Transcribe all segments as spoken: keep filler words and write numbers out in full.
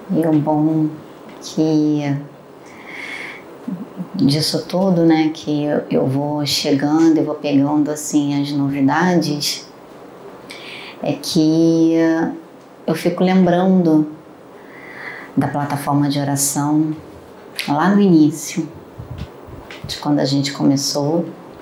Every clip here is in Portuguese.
E o bom que disso tudo, né, que eu, eu vou chegando e vou pegando assim as novidades, é que eu fico lembrando da plataforma de oração lá no início, de quando a gente começou,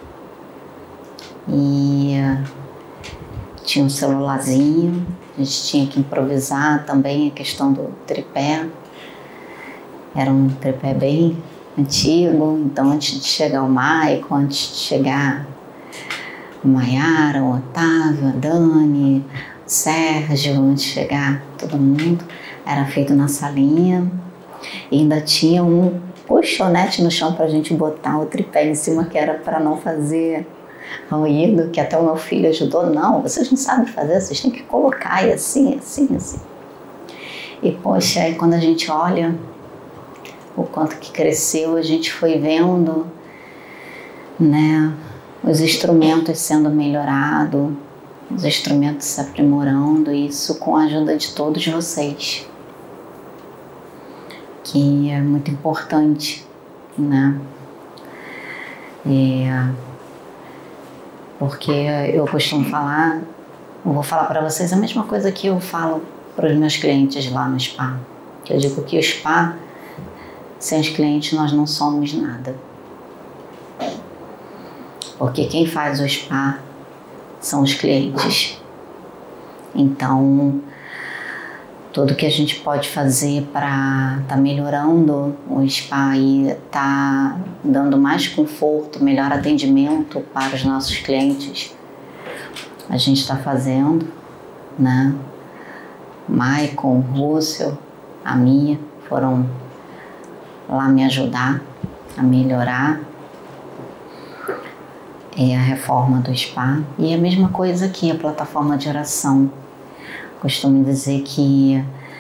e tinha um celularzinho, a gente tinha que improvisar também a questão do tripé. Era um tripé bem antigo, então antes de chegar o Maicon, antes de chegar o Maiara, o Otávio, a Dani, o Sérgio, antes de chegar todo mundo, era feito na salinha e ainda tinha um colchonete no chão para a gente botar o tripé em cima, que era para não fazer ruído, que até o meu filho ajudou. Não, vocês não sabem fazer, vocês têm que colocar e assim, assim, assim. E poxa, aí quando a gente olha o quanto que cresceu, a gente foi vendo, né, os instrumentos sendo melhorados, os instrumentos se aprimorando, isso com a ajuda de todos vocês, que é muito importante, né? É, porque eu costumo falar, eu vou falar para vocês a mesma coisa que eu falo para os meus clientes lá no spa, que eu digo que o spa, sem os clientes nós não somos nada. Porque quem faz o spa são os clientes. Então, tudo que a gente pode fazer para estar tá melhorando o spa e tá dando mais conforto, melhor atendimento para os nossos clientes, a gente está fazendo, né? Maicon, Russell, a Mia foram lá me ajudar a melhorar é a reforma do spa. E a mesma coisa aqui, a plataforma de oração. Costumo dizer que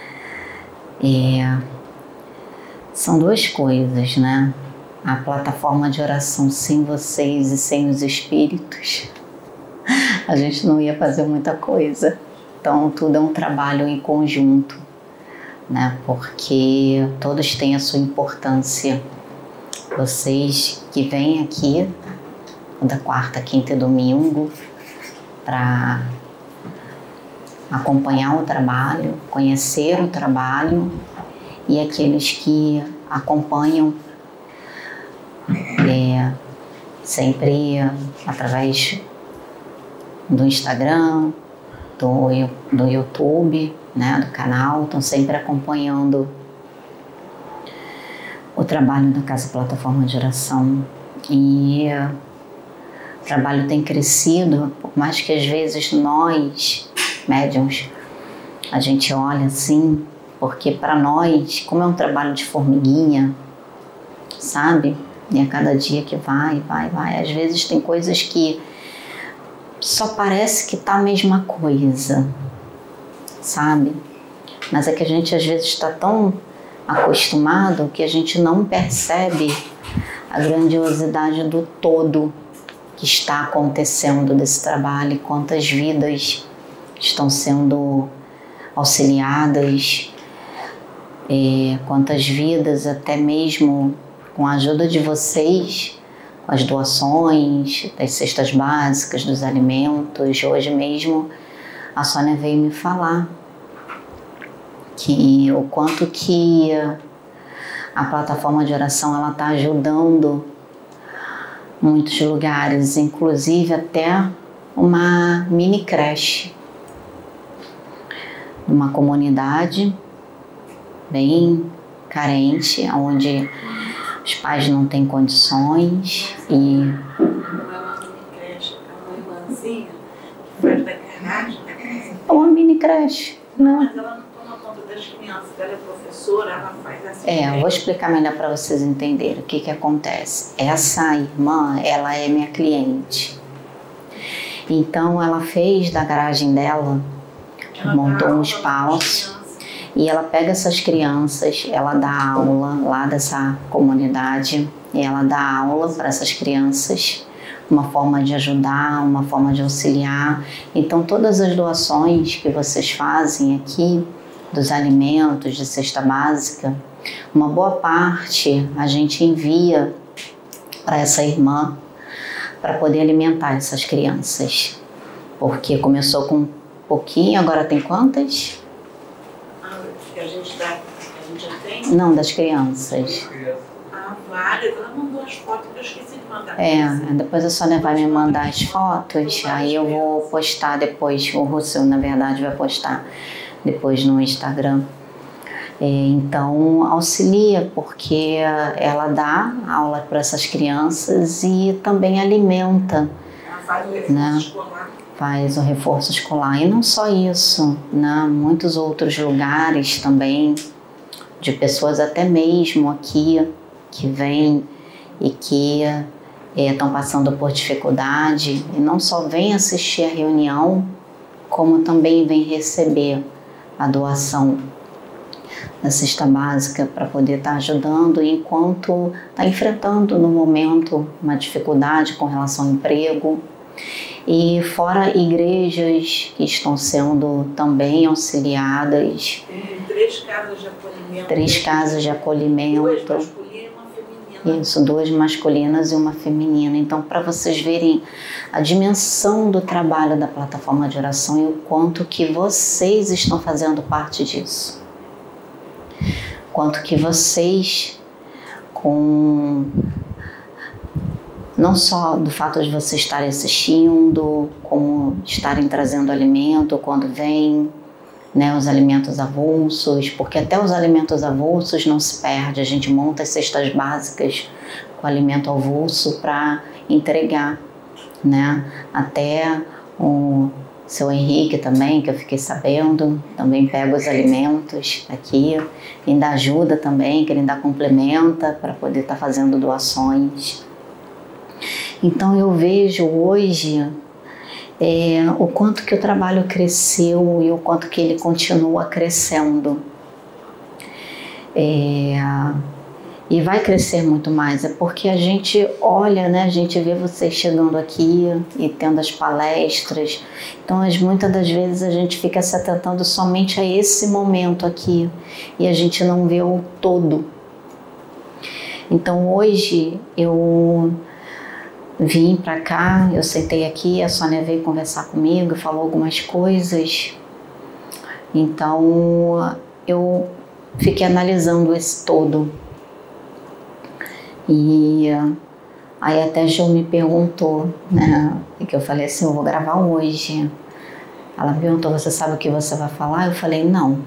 é, são duas coisas, né? A plataforma de oração, sem vocês e sem os espíritos, a gente não ia fazer muita coisa. Então tudo é um trabalho em conjunto, né? Porque todos têm a sua importância. Vocês que vêm aqui da quarta, quinta e domingo para acompanhar o trabalho, conhecer o trabalho, e aqueles que acompanham é, sempre através do Instagram, do, do YouTube, né, do canal, estão sempre acompanhando o trabalho da Casa Plataforma de Oração. E o trabalho tem crescido, por mais que às vezes nós, médiums, a gente olha assim, porque para nós, como é um trabalho de formiguinha, sabe? E a cada dia que vai, vai, vai, às vezes tem coisas que só parece que tá a mesma coisa, sabe? Mas é que a gente às vezes está tão acostumado que a gente não percebe a grandiosidade do todo que está acontecendo desse trabalho e quantas vidas estão sendo auxiliadas, é, quantas vidas até mesmo com a ajuda de vocês, com as doações das cestas básicas, dos alimentos. Hoje mesmo a Sônia veio me falar que o quanto que a plataforma de oração ela está ajudando muitos lugares, inclusive até uma mini creche, uma comunidade bem carente, onde os pais não têm condições e... Não é uma mini creche, é uma irmãzinha que faz da garagem. É uma mini creche, não. Mas ela não toma conta das crianças, ela é professora, ela faz assim. É, eu vou explicar melhor para vocês entenderem o que que acontece. Essa irmã, ela é minha cliente. Então ela fez da garagem dela, ela montou um espaço e ela pega essas crianças, ela dá aula lá dessa comunidade e ela dá aula para essas crianças, uma forma de ajudar, uma forma de auxiliar. Então todas as doações que vocês fazem aqui, dos alimentos de cesta básica, uma boa parte a gente envia para essa irmã para poder alimentar essas crianças. Porque começou com um pouquinho, agora tem quantas? Ah, que a gente dá, a gente já tem? Não, das crianças. Ah, várias. Ela mandou as fotos que eu esqueci de mandar. É, depois a Sônia vai me mandar as fotos, aí eu vou postar depois, o Russell, na verdade, vai postar depois no Instagram. É, então, auxilia, porque ela dá aula para essas crianças e também alimenta. Ela faz o reforço, né, escolar. Faz o reforço escolar. E não só isso, né? Muitos outros lugares também, de pessoas até mesmo aqui, que vêm e que estão é, passando por dificuldade, e não só vêm assistir a reunião, como também vêm receber a doação da cesta básica para poder estar tá ajudando enquanto está enfrentando no momento uma dificuldade com relação ao emprego. E fora igrejas que estão sendo também auxiliadas. Tem três casas de acolhimento. Três casas de acolhimento. Duas masculinas e uma feminina. Isso, duas masculinas e uma feminina. Então, para vocês verem a dimensão do trabalho da plataforma de oração e o quanto que vocês estão fazendo parte disso. Quanto que vocês, com não só do fato de vocês estarem assistindo, como estarem trazendo alimento quando vem, né, os alimentos avulsos, porque até os alimentos avulsos não se perde, a gente monta as cestas básicas com alimento avulso para entregar, né, até o seu Henrique também, que eu fiquei sabendo, também pega os alimentos aqui, ainda ajuda também, que ele ainda complementa para poder estar tá fazendo doações. Então eu vejo hoje é, o quanto que o trabalho cresceu e o quanto que ele continua crescendo. É, e vai crescer muito mais, é porque a gente olha, né, a gente vê vocês chegando aqui e tendo as palestras, então as, muitas das vezes a gente fica se atentando somente a esse momento aqui e a gente não vê o todo. Então hoje eu vim pra cá, eu sentei aqui, a Sônia veio conversar comigo, falou algumas coisas, então eu fiquei analisando esse todo. E aí até a Gil me perguntou, né, que eu falei assim, eu vou gravar hoje. Ela me perguntou, você sabe o que você vai falar? Eu falei, não,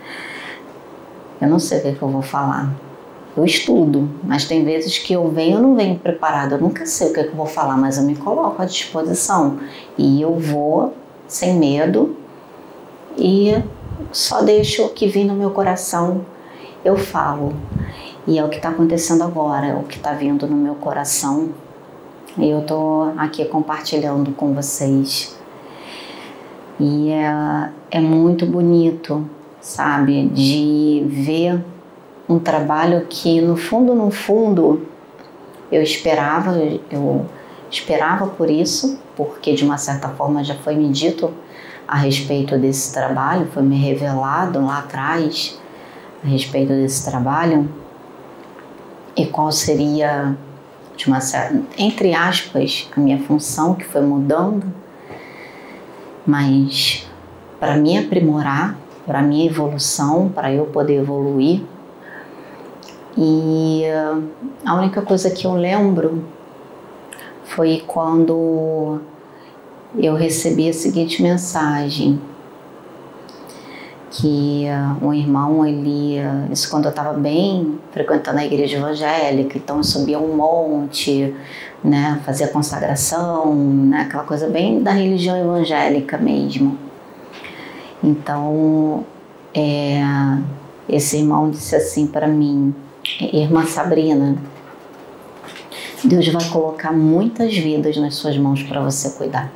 eu não sei o que, que eu vou falar. Eu estudo, mas tem vezes que eu venho, eu não venho preparada, eu nunca sei o que, que eu vou falar, mas eu me coloco à disposição e eu vou sem medo e só deixo o que vem no meu coração, eu falo. E é o que está acontecendo agora, é o que está vindo no meu coração. E eu estou aqui compartilhando com vocês. E é, é muito bonito, sabe, de ver um trabalho que no fundo, no fundo, eu esperava, eu esperava por isso, porque de uma certa forma já foi me dito a respeito desse trabalho, foi me revelado lá atrás a respeito desse trabalho. E qual seria, de uma certa, entre aspas, a minha função, que foi mudando, mas para me aprimorar, para minha evolução, para eu poder evoluir. E a única coisa que eu lembro foi quando eu recebi a seguinte mensagem, que uh, um irmão, ele, uh, isso quando eu estava bem frequentando a igreja evangélica, então eu subia um monte, né, fazia consagração, né, aquela coisa bem da religião evangélica mesmo. Então, é, esse irmão disse assim para mim, irmã Sabrina, Deus vai colocar muitas vidas nas suas mãos para você cuidar.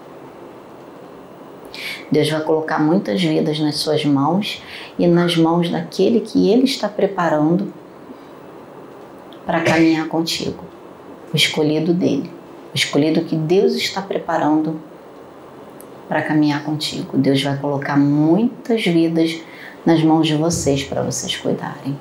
Deus vai colocar muitas vidas nas suas mãos e nas mãos daquele que Ele está preparando para caminhar contigo. O escolhido dele. O escolhido que Deus está preparando para caminhar contigo. Deus vai colocar muitas vidas nas mãos de vocês para vocês cuidarem.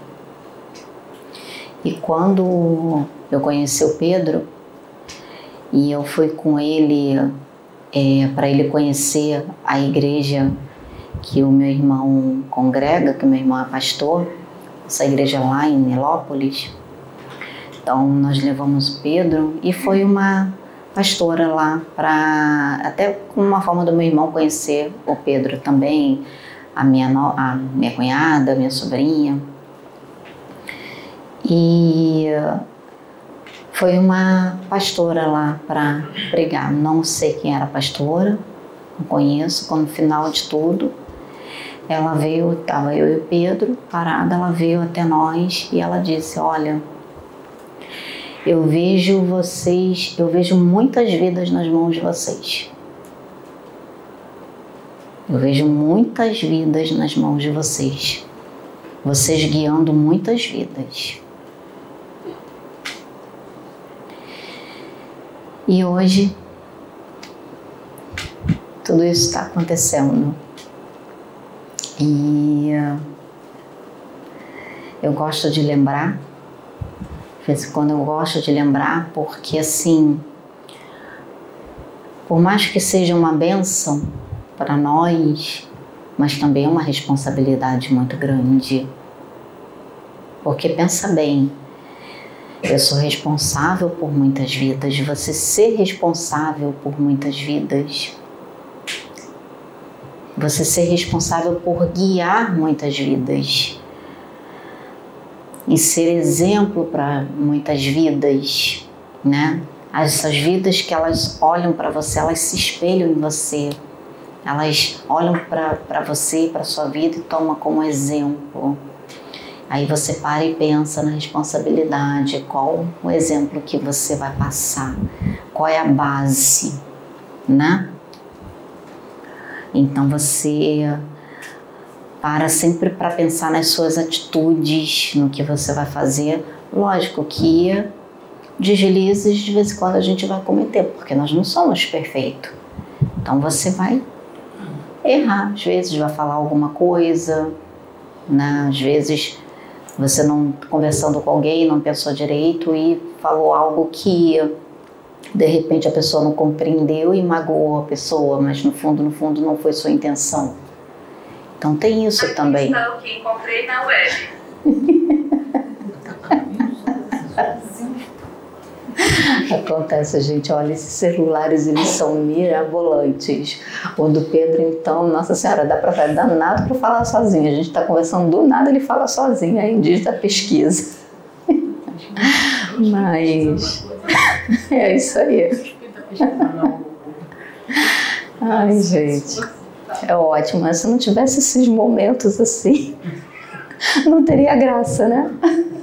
E quando eu conheci o Pedro e eu fui com ele é, para ele conhecer a igreja que o meu irmão congrega, que o meu irmão é pastor, essa igreja lá em Nilópolis. Então nós levamos o Pedro e foi uma pastora lá para até como uma forma do meu irmão conhecer o Pedro também, a minha, no, a minha cunhada, a minha sobrinha. E foi uma pastora lá para pregar. Não sei quem era a pastora, não conheço. Quando no final de tudo, ela veio, estava eu e o Pedro parada, ela veio até nós e ela disse: olha, eu vejo vocês, eu vejo muitas vidas nas mãos de vocês. Eu vejo muitas vidas nas mãos de vocês. Vocês guiando muitas vidas. E hoje, tudo isso está acontecendo. E eu gosto de lembrar, de vez em quando eu gosto de lembrar, porque assim, por mais que seja uma bênção para nós, mas também é uma responsabilidade muito grande. Porque pensa bem, eu sou responsável por muitas vidas, você ser responsável por muitas vidas, você ser responsável por guiar muitas vidas e ser exemplo para muitas vidas, né? Essas vidas que elas olham para você, elas se espelham em você, elas olham para você, para sua vida e tomam como exemplo. Aí você para e pensa na responsabilidade, qual o exemplo que você vai passar, qual é a base, né? Então você para sempre para pensar nas suas atitudes, no que você vai fazer. Lógico que deslizes de vez em quando a gente vai cometer, porque nós não somos perfeitos. Então você vai errar, às vezes vai falar alguma coisa, né? Às vezes você não conversando com alguém, não pensou direito e falou algo que de repente a pessoa não compreendeu e magoou a pessoa, mas no fundo, no fundo não foi sua intenção. Então tem isso Aqui também. Está o que encontrei na web. Acontece, gente, olha, esses celulares, eles são mirabolantes. O do Pedro, então, nossa senhora, dá pra dar nada para falar sozinho. A gente está conversando do nada, ele fala sozinho, aí diz da pesquisa. Mas é isso aí. Ai, gente, é ótimo. Mas se não tivesse esses momentos assim, não teria graça, né?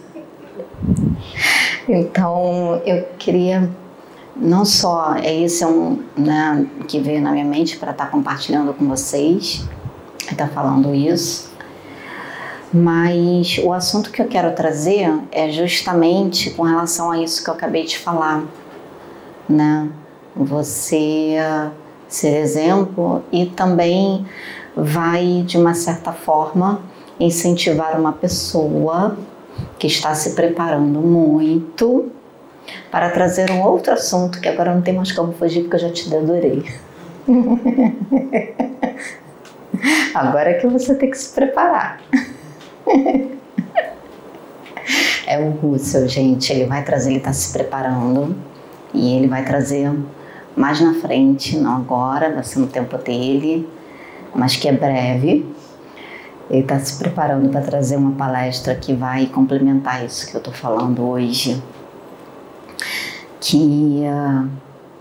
Então, eu queria, não só, é esse é um, né, que veio na minha mente para estar compartilhando com vocês, estar falando isso, mas o assunto que eu quero trazer é justamente com relação a isso que eu acabei de falar, né? Você ser exemplo e também vai, de uma certa forma, incentivar uma pessoa que está se preparando muito para trazer um outro assunto que agora não tem mais como fugir porque eu já te adorei. Agora é que você tem que se preparar. É o Russell, gente, ele vai trazer, ele está se preparando e ele vai trazer mais na frente, não agora, vai ser no tempo dele, mas que é breve. Ele está se preparando para trazer uma palestra que vai complementar isso que eu estou falando hoje. Que uh,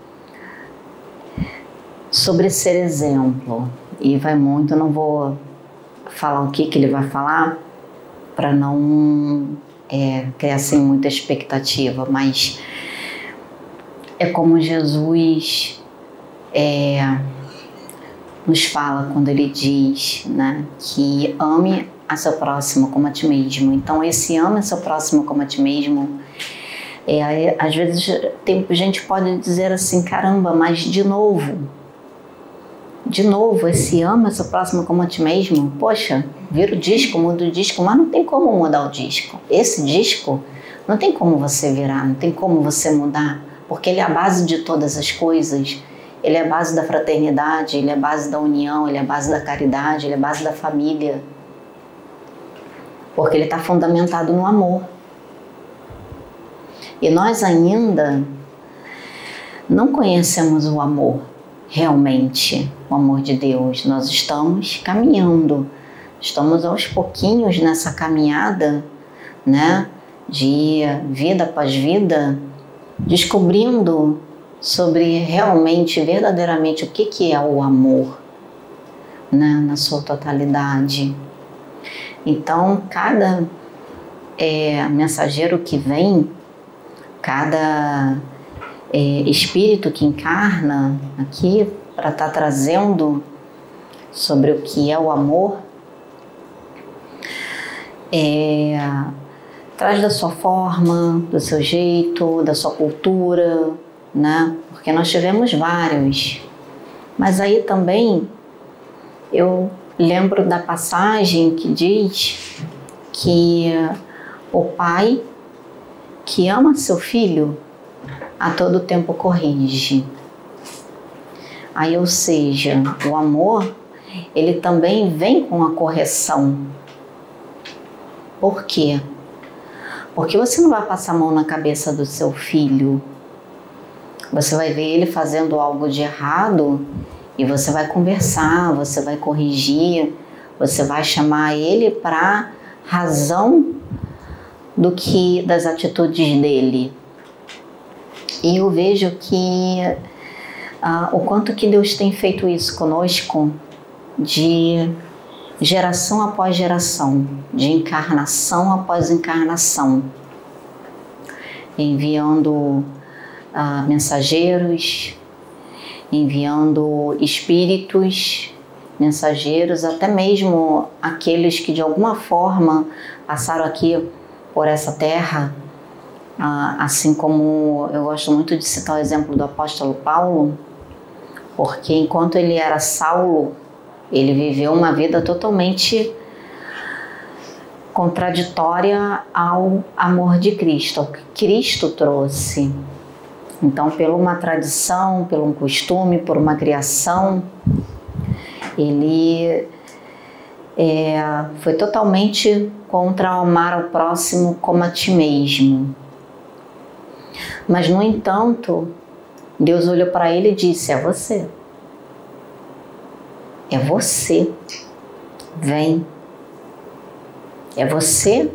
sobre ser exemplo. E vai muito, eu não vou falar o que, que ele vai falar para não é, criar assim, muita expectativa, mas é como Jesus é, nos fala quando ele diz, né, que ame a seu próximo como a ti mesmo. Então esse ame a seu próximo como a ti mesmo, é, às vezes tem, a gente pode dizer assim, caramba, mas de novo, de novo, esse ama seu próximo como a ti mesmo. Poxa, vira o disco, muda o disco, mas não tem como mudar o disco. Esse disco não tem como você virar, não tem como você mudar, porque ele é a base de todas as coisas. Ele é a base da fraternidade, ele é a base da união, ele é a base da caridade, ele é a base da família. Porque ele está fundamentado no amor. E nós ainda não conhecemos o amor, realmente, o amor de Deus. Nós estamos caminhando, estamos aos pouquinhos nessa caminhada, né, de vida após vida, descobrindo sobre realmente, verdadeiramente, o que, que é o amor, né, na sua totalidade. Então, cada é, mensageiro que vem, cada é, espírito que encarna aqui para estar tá trazendo sobre o que é o amor, é, traz da sua forma, do seu jeito, da sua cultura, né? Porque nós tivemos vários. Mas aí também eu lembro da passagem que diz que o pai que ama seu filho a todo tempo corrige. Aí, ou seja, o amor, ele também vem com a correção. Por quê? Porque você não vai passar a mão na cabeça do seu filho. Você vai ver ele fazendo algo de errado e você vai conversar, você vai corrigir, você vai chamar ele para razão do que das atitudes dele. E eu vejo que ah, o quanto que Deus tem feito isso conosco, de geração após geração, de encarnação após encarnação, enviando ah, mensageiros, enviando espíritos, mensageiros, até mesmo aqueles que de alguma forma passaram aqui por essa terra, assim como eu gosto muito de citar o exemplo do apóstolo Paulo, porque enquanto ele era Saulo, ele viveu uma vida totalmente contraditória ao amor de Cristo, ao que Cristo trouxe. Então, por uma tradição, por um costume, por uma criação, ele é, foi totalmente contra amar ao próximo como a ti mesmo. Mas, no entanto, Deus olhou para ele e disse: é você. É você. Vem. É você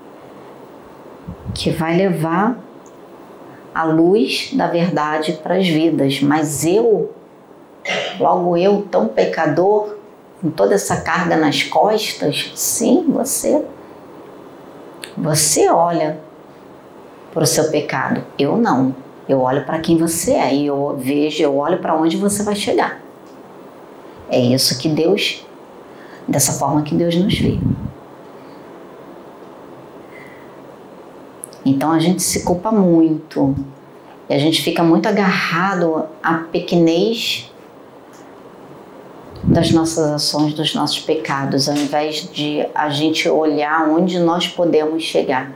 que vai levar a luz da verdade para as vidas. Mas eu, logo eu, tão pecador, com toda essa carga nas costas, sim, você. Você olha para o seu pecado. Eu não. Eu olho para quem você é e eu vejo, eu olho para onde você vai chegar. É isso que Deus, dessa forma que Deus nos vê. Então a gente se culpa muito e a gente fica muito agarrado à pequenez das nossas ações, dos nossos pecados, ao invés de a gente olhar onde nós podemos chegar.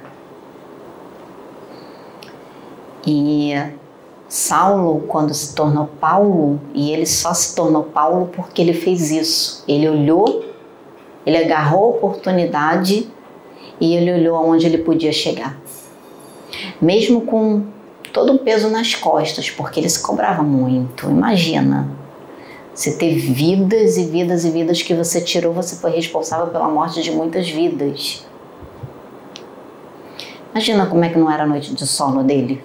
E Saulo, quando se tornou Paulo, e ele só se tornou Paulo porque ele fez isso. Ele olhou, ele agarrou a oportunidade e ele olhou aonde ele podia chegar. Mesmo com todo um peso nas costas, porque ele se cobrava muito. Imagina, você ter vidas e vidas e vidas que você tirou, você foi responsável pela morte de muitas vidas. Imagina como é que não era a noite de sono dele.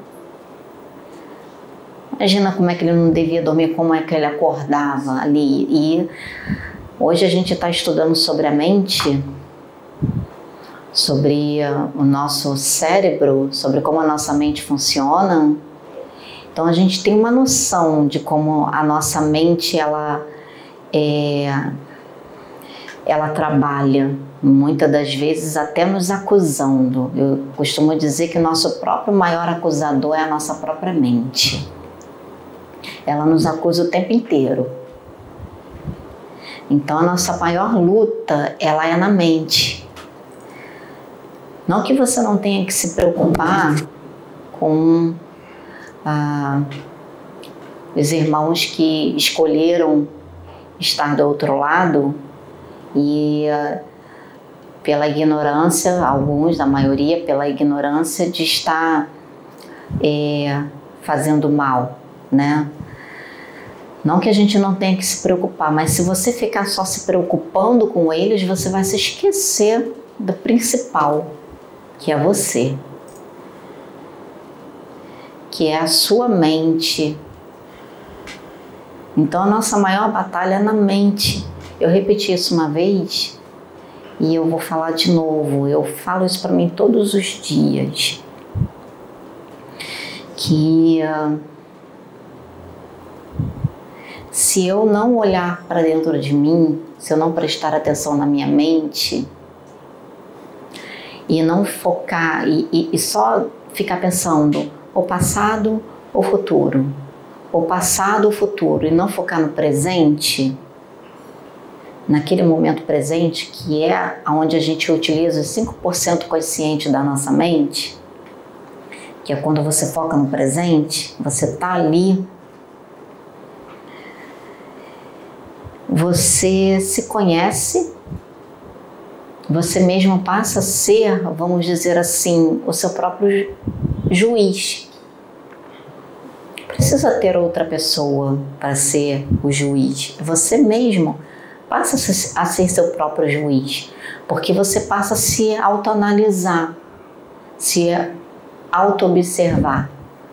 Imagina como é que ele não devia dormir, como é que ele acordava ali. E hoje a gente está estudando sobre a mente, sobre o nosso cérebro, sobre como a nossa mente funciona. Então a gente tem uma noção de como a nossa mente ela, é, ela trabalha, muitas das vezes até nos acusando. Eu costumo dizer que o nosso próprio maior acusador é a nossa própria mente. Ela nos acusa o tempo inteiro. Então a nossa maior luta, ela é na mente. Não que você não tenha que se preocupar com ah, os irmãos que escolheram estar do outro lado e ah, pela ignorância, alguns, a maioria, pela ignorância de estar é, fazendo mal, né? Não que a gente não tenha que se preocupar, mas se você ficar só se preocupando com eles, você vai se esquecer do principal, que é você, que é a sua mente. Então a nossa maior batalha é na mente. Eu repeti isso uma vez e eu vou falar de novo. Eu falo isso para mim todos os dias, que uh, se eu não olhar para dentro de mim, se eu não prestar atenção na minha mente e não focar e, e, e só ficar pensando o passado ou futuro, o passado ou futuro, e não focar no presente, naquele momento presente, que é onde a gente utiliza os cinco por cento consciente da nossa mente, que é quando você foca no presente, você está ali, você se conhece, você mesmo passa a ser, vamos dizer assim, o seu próprio juiz. Precisa ter outra pessoa para ser o juiz. Você mesmo passa a ser seu próprio juiz, porque você passa a se autoanalisar, se auto-observar.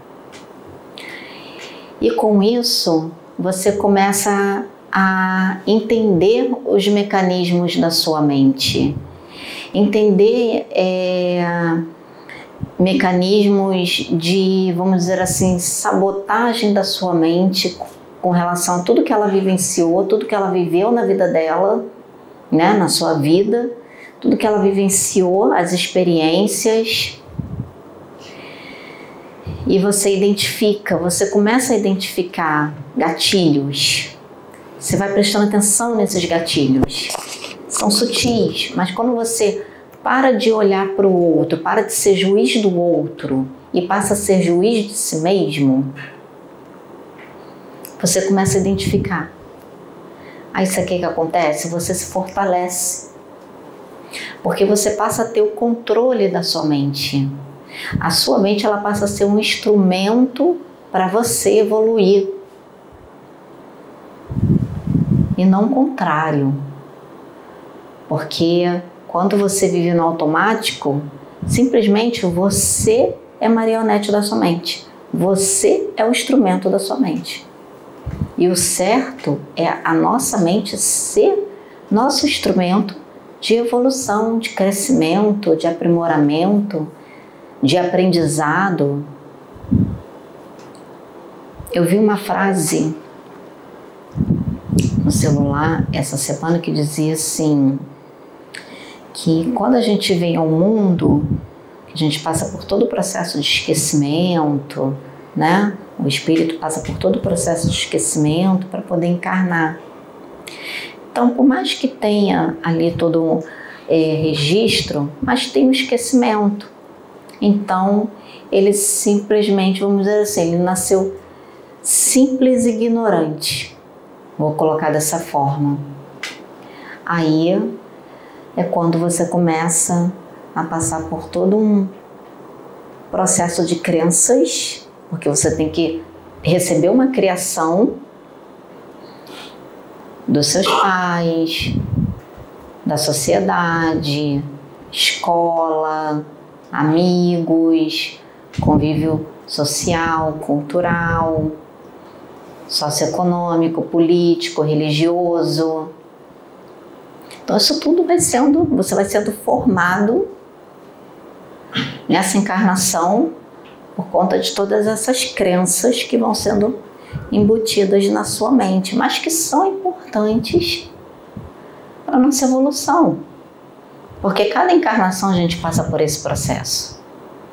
E com isso, você começa a entender os mecanismos da sua mente, entender é, mecanismos de, vamos dizer assim, sabotagem da sua mente com relação a tudo que ela vivenciou, tudo que ela viveu na vida dela, né, na sua vida, tudo que ela vivenciou, as experiências. E você identifica, você começa a identificar gatilhos. Você vai prestando atenção nesses gatilhos. São sutis, mas quando você para de olhar para o outro, para de ser juiz do outro e passa a ser juiz de si mesmo, você começa a identificar. Aí isso aqui que acontece, você se fortalece. Porque você passa a ter o controle da sua mente. A sua mente, ela passa a ser um instrumento para você evoluir. E não o contrário. Porque quando você vive no automático, simplesmente você é marionete da sua mente. Você é o instrumento da sua mente. E o certo é a nossa mente ser nosso instrumento de evolução, de crescimento, de aprimoramento, de aprendizado. Eu vi uma frase no celular essa semana que dizia assim, que quando a gente vem ao mundo, a gente passa por todo o processo de esquecimento, né? O espírito passa por todo o processo de esquecimento para poder encarnar. Então, por mais que tenha ali todo um é, registro, mas tem um esquecimento. Então, ele simplesmente, vamos dizer assim, ele nasceu simples e ignorante. Vou colocar dessa forma. Aí é quando você começa a passar por todo um processo de crenças, porque você tem que receber uma criação dos seus pais, da sociedade, escola, amigos, convívio social, cultural, socioeconômico, político, religioso. Então isso tudo vai sendo, você vai sendo formado nessa encarnação por conta de todas essas crenças que vão sendo embutidas na sua mente, mas que são importantes para a nossa evolução. Porque cada encarnação a gente passa por esse processo.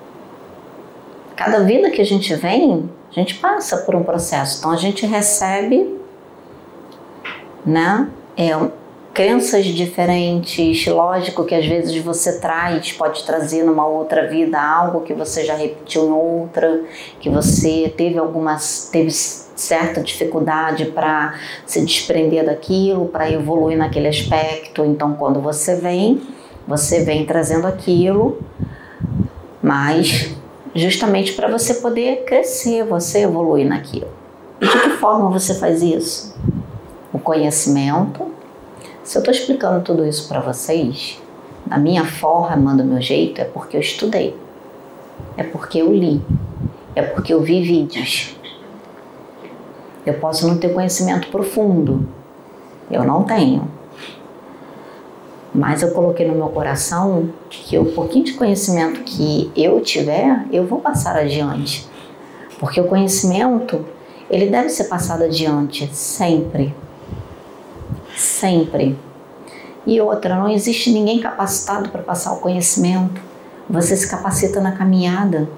Cada vida que a gente vem, a gente passa por um processo. Então a gente recebe, né, é, crenças diferentes. Lógico que às vezes você traz, pode trazer numa outra vida algo que você já repetiu em outra, que você teve algumas, teve certa dificuldade para se desprender daquilo, para evoluir naquele aspecto. Então, quando você vem, você vem trazendo aquilo, mas justamente para você poder crescer, você evoluir naquilo. E de que forma você faz isso? O conhecimento. Se eu estou explicando tudo isso para vocês, da minha forma, do meu jeito, é porque eu estudei, é porque eu li, é porque eu vi vídeos. Eu posso não ter conhecimento profundo, eu não tenho, mas eu coloquei no meu coração que o pouquinho de conhecimento que eu tiver, eu vou passar adiante, porque o conhecimento, ele deve ser passado adiante, sempre. Sempre. E outra, não existe ninguém capacitado para passar o conhecimento. Você se capacita na caminhada.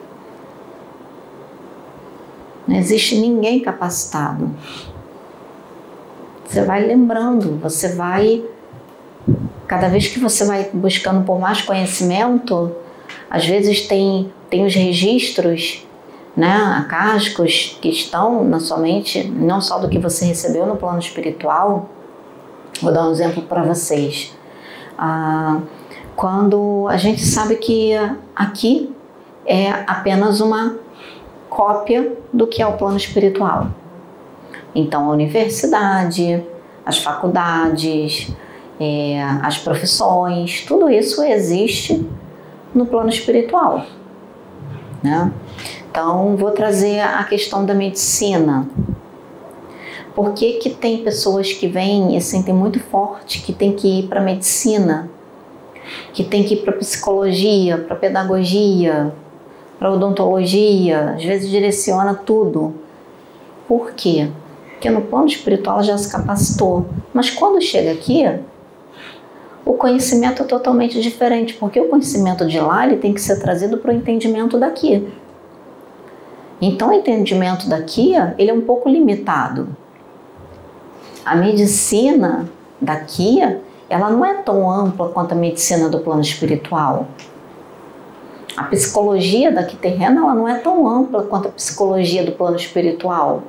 Não existe ninguém capacitado. Você vai lembrando, você vai... Cada vez que você vai buscando por mais conhecimento, às vezes tem, tem os registros, né, acásicos que estão na sua mente, não só do que você recebeu no plano espiritual. Vou dar um exemplo para vocês. Ah, quando a gente sabe que aqui é apenas uma cópia do que é o plano espiritual. Então, a universidade, as faculdades, é, as profissões, tudo isso existe no plano espiritual, né? Então, vou trazer a questão da medicina. Por que que tem pessoas que vêm e sentem muito forte que tem que ir para a medicina, que tem que ir para psicologia, para pedagogia, para odontologia, às vezes direciona tudo. Por quê? Porque no plano espiritual já se capacitou. Mas quando chega aqui, o conhecimento é totalmente diferente, porque o conhecimento de lá ele tem que ser trazido para o entendimento daqui. Então o entendimento daqui ele é um pouco limitado. A medicina daqui, ela não é tão ampla quanto a medicina do plano espiritual. A psicologia daqui terrena, ela não é tão ampla quanto a psicologia do plano espiritual.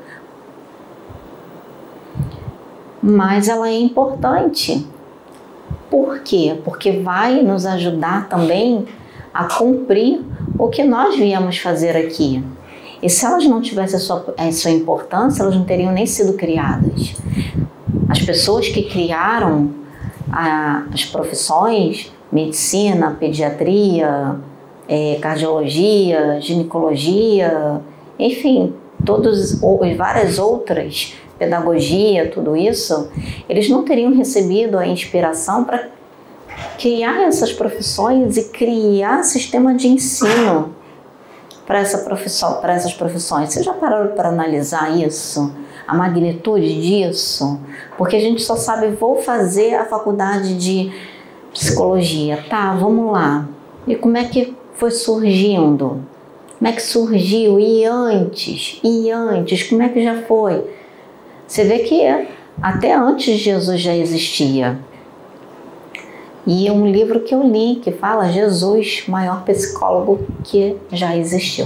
Mas ela é importante. Por quê? Porque vai nos ajudar também a cumprir o que nós viemos fazer aqui. E se elas não tivessem a sua, a sua importância, elas não teriam nem sido criadas. As pessoas que criaram a, as profissões, medicina, pediatria, é, cardiologia, ginecologia, enfim, todos, ou, várias outras, pedagogia, tudo isso, eles não teriam recebido a inspiração para criar essas profissões e criar sistema de ensino para essa profissão, para essas profissões. Vocês já pararam para analisar isso? A magnitude disso? Porque a gente só sabe, vou fazer a faculdade de psicologia. Tá, vamos lá. E como é que foi surgindo? Como é que surgiu? E antes? E antes? Como é que já foi? Você vê que até antes de Jesus já existia. E um livro que eu li que fala Jesus, maior psicólogo que já existiu.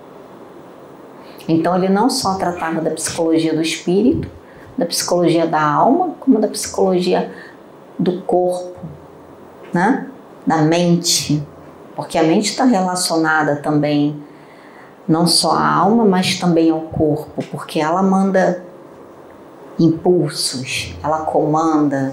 Então ele não só tratava da psicologia do espírito, da psicologia da alma, como da psicologia do corpo, né? Da mente, porque a mente está relacionada também não só à alma, mas também ao corpo, porque ela manda impulsos, ela comanda.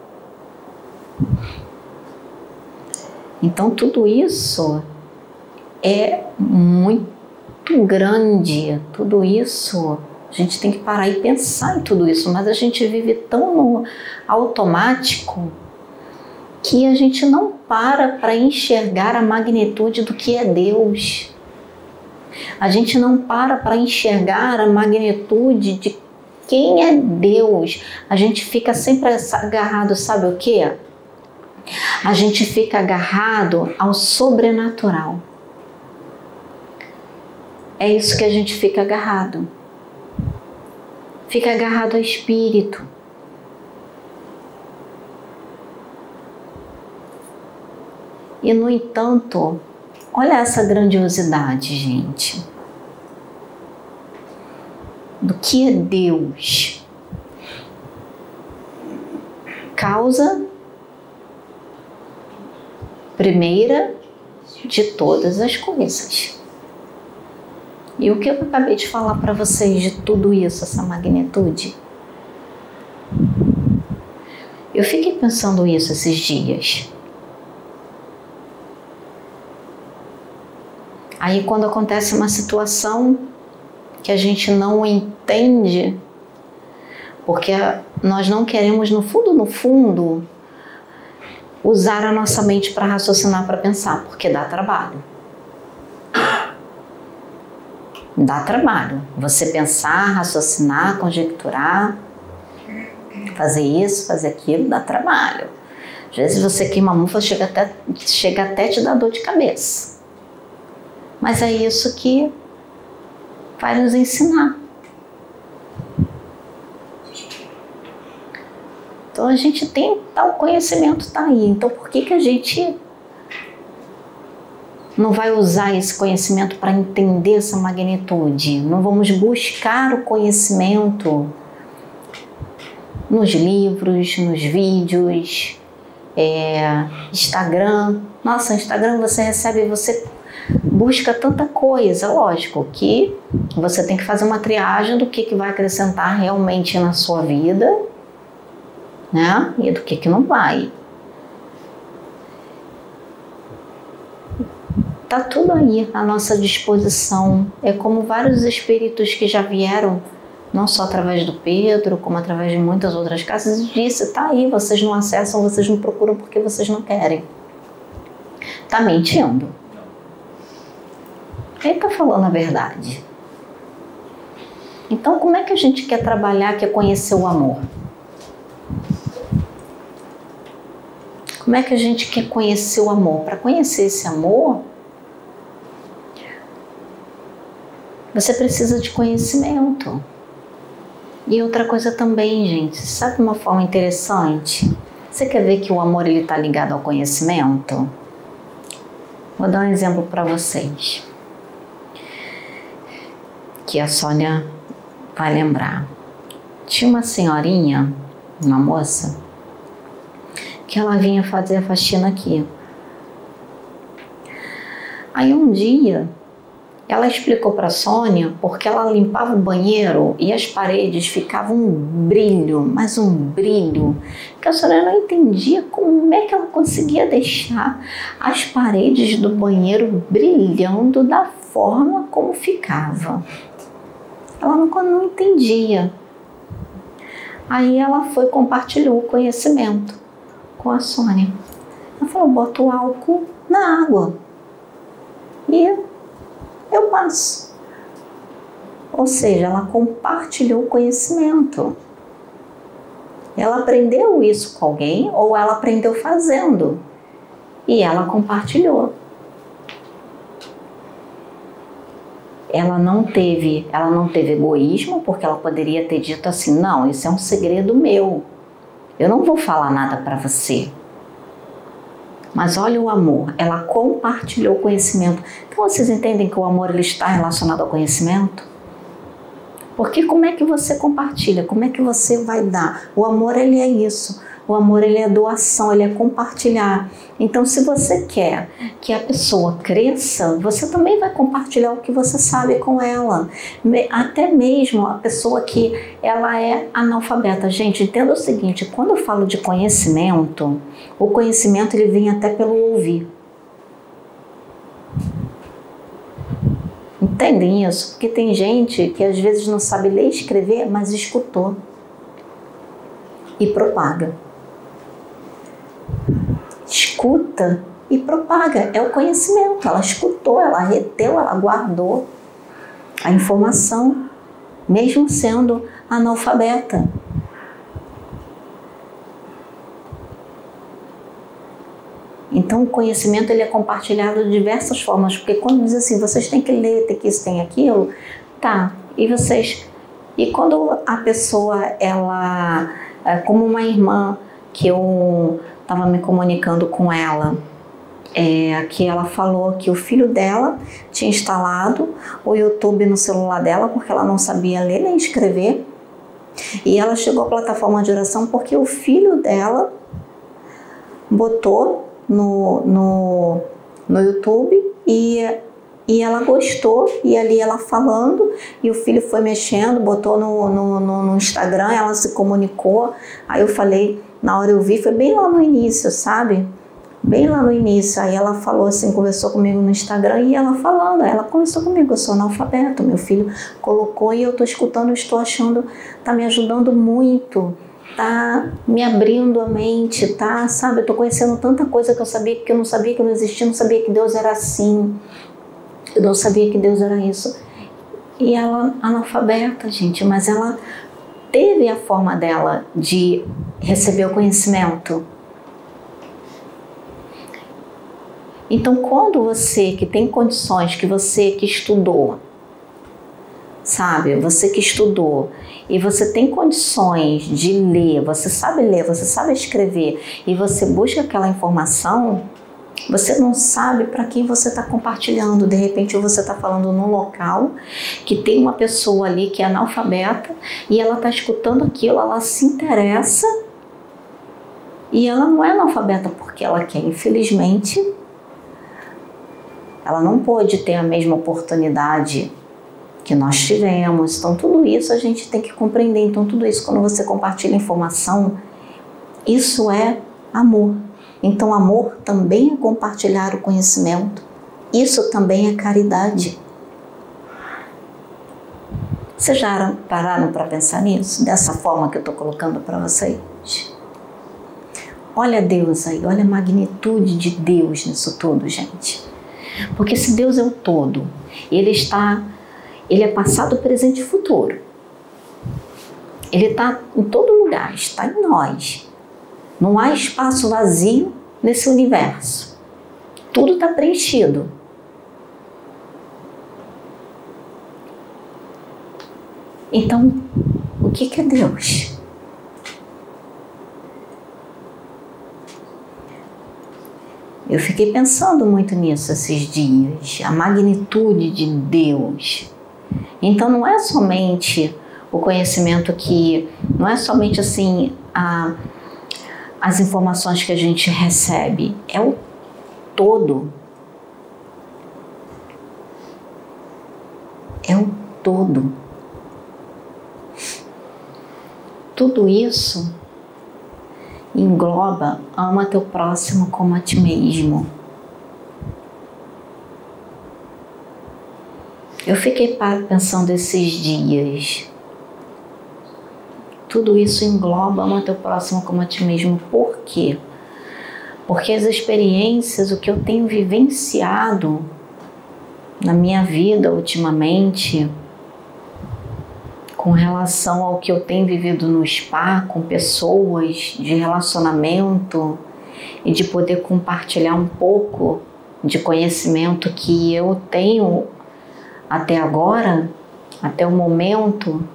Então tudo isso é muito grande, tudo isso, a gente tem que parar e pensar em tudo isso, mas a gente vive tão no automático que a gente não para para enxergar a magnitude do que é Deus. A gente não para para enxergar a magnitude de quem é Deus. A gente fica sempre agarrado, sabe o quê? A gente fica agarrado ao sobrenatural. É isso que a gente fica agarrado. Fica agarrado ao espírito. E, no entanto, olha essa grandiosidade, gente. Do que é Deus? Causa primeira de todas as coisas. E o que eu acabei de falar para vocês de tudo isso, essa magnitude? Eu fiquei pensando isso esses dias. Aí quando acontece uma situação que a gente não entende, porque nós não queremos, no fundo, no fundo, usar a nossa mente para raciocinar, para pensar, porque dá trabalho. Dá trabalho. Você pensar, raciocinar, conjecturar, fazer isso, fazer aquilo, dá trabalho. Às vezes você queima a mufa, chega até, chega até te dar dor de cabeça. Mas é isso que vai nos ensinar. Então a gente tem, tá, o conhecimento está aí. Então por que que a gente não vai usar esse conhecimento para entender essa magnitude? Não vamos buscar o conhecimento nos livros, nos vídeos, é, Instagram. Nossa, Instagram você recebe, você busca tanta coisa. Lógico que você tem que fazer uma triagem do que, que vai acrescentar realmente na sua vida, né? E do que, que não vai. Tá tudo aí à nossa disposição. É como vários espíritos que já vieram, não só através do Pedro, como através de muitas outras casas, e disse, tá aí, vocês não acessam, vocês não procuram porque vocês não querem. Tá mentindo. Ele tá falando a verdade. Então, como é que a gente quer trabalhar, quer conhecer o amor? Como é que a gente quer conhecer o amor? Para conhecer esse amor, você precisa de conhecimento. E outra coisa também, gente, sabe uma forma interessante? Você quer ver que o amor ele está ligado ao conhecimento? Vou dar um exemplo para vocês, que a Sônia vai lembrar. Tinha uma senhorinha, uma moça, que ela vinha fazer a faxina aqui. Aí um dia, ela explicou para a Sônia porque ela limpava o banheiro e as paredes ficavam um brilho, mas um brilho, que a Sônia não entendia como é que ela conseguia deixar as paredes do banheiro brilhando da forma como ficava. Ela não, não entendia. Aí ela foi, compartilhou o conhecimento com a Sônia. Ela falou, bota o álcool na água e eu passo. Ou seja, ela compartilhou o conhecimento. Ela aprendeu isso com alguém ou ela aprendeu fazendo e ela compartilhou. Ela não teve, ela não teve egoísmo, porque ela poderia ter dito assim, não, isso é um segredo meu. Eu não vou falar nada para você. Mas olha o amor, ela compartilhou o conhecimento. Então vocês entendem que o amor ele está relacionado ao conhecimento? Porque como é que você compartilha? Como é que você vai dar? O amor ele é isso. O amor ele é doação, ele é compartilhar. Então se você quer que a pessoa cresça, você também vai compartilhar o que você sabe com ela. Até mesmo a pessoa que ela é analfabeta. Gente, entenda o seguinte, quando eu falo de conhecimento, o conhecimento ele vem até pelo ouvir. Entendem isso? Porque tem gente que às vezes não sabe ler e escrever, mas escutou e propaga. Escuta e propaga, é o conhecimento. Ela escutou, ela reteu, ela guardou a informação, mesmo sendo analfabeta. Então o conhecimento ele é compartilhado de diversas formas, porque quando diz assim, vocês têm que ler, tem que isso, tem aquilo, tá, e vocês... E quando a pessoa, ela, como uma irmã que eu estava me comunicando com ela, é, que ela falou que o filho dela tinha instalado o YouTube no celular dela porque ela não sabia ler nem escrever. E ela chegou à plataforma de oração porque o filho dela botou no, no, no YouTube e, e ela gostou, e ali ela falando, e o filho foi mexendo, botou no, no, no, no Instagram, ela se comunicou. Aí eu falei, na hora eu vi, foi bem lá no início, sabe? Bem lá no início, aí ela falou assim, conversou comigo no Instagram, e ela falando, ela conversou comigo, eu sou analfabeto, meu filho colocou e eu tô escutando, estou achando, tá me ajudando muito, tá me abrindo a mente, tá, sabe, eu tô conhecendo tanta coisa que eu sabia que eu não sabia que não existia, não sabia que Deus era assim, eu não sabia que Deus era isso. E ela, analfabeta, gente, mas ela teve a forma dela de receber o conhecimento. Então, quando você que tem condições, que você que estudou, sabe, você que estudou, e você tem condições de ler, você sabe ler, você sabe escrever, e você busca aquela informação, você não sabe para quem você está compartilhando. De repente você está falando num local que tem uma pessoa ali que é analfabeta, e ela está escutando aquilo, ela se interessa, e ela não é analfabeta porque ela quer, infelizmente, ela não pôde ter a mesma oportunidade que nós tivemos. Então tudo isso a gente tem que compreender. Então tudo isso, quando você compartilha informação, isso é amor. Então amor também é compartilhar o conhecimento. Isso também é caridade. Vocês já pararam para pensar nisso? Dessa forma que eu estou colocando para vocês? Olha Deus aí, olha a magnitude de Deus nisso tudo, gente. Porque se Deus é o todo, Ele está, Ele é passado, presente e futuro. Ele está em todo lugar, está em nós. Não há espaço vazio nesse universo. Tudo está preenchido. Então, o que que é Deus? Eu fiquei pensando muito nisso esses dias, a magnitude de Deus. Então não é somente o conhecimento que, não é somente assim a, as informações que a gente recebe, é o todo. É o todo. Tudo isso engloba, ama teu próximo como a ti mesmo. Eu fiquei pensando esses dias, tudo isso engloba, ama teu próximo como a ti mesmo. Por quê? Porque as experiências, o que eu tenho vivenciado na minha vida ultimamente, com relação ao que eu tenho vivido no spa, com pessoas, de relacionamento, e de poder compartilhar um pouco de conhecimento que eu tenho até agora, até o momento,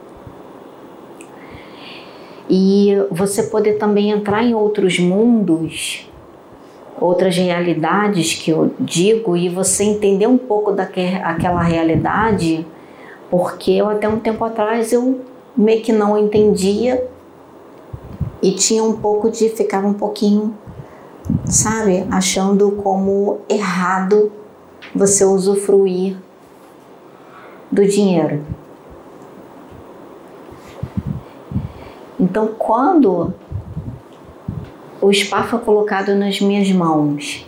e você poder também entrar em outros mundos, outras realidades que eu digo, e você entender um pouco daquela realidade. Porque eu até um tempo atrás eu meio que não entendia e tinha um pouco de, ficava um pouquinho, sabe, achando como errado você usufruir do dinheiro. Então quando o spa foi colocado nas minhas mãos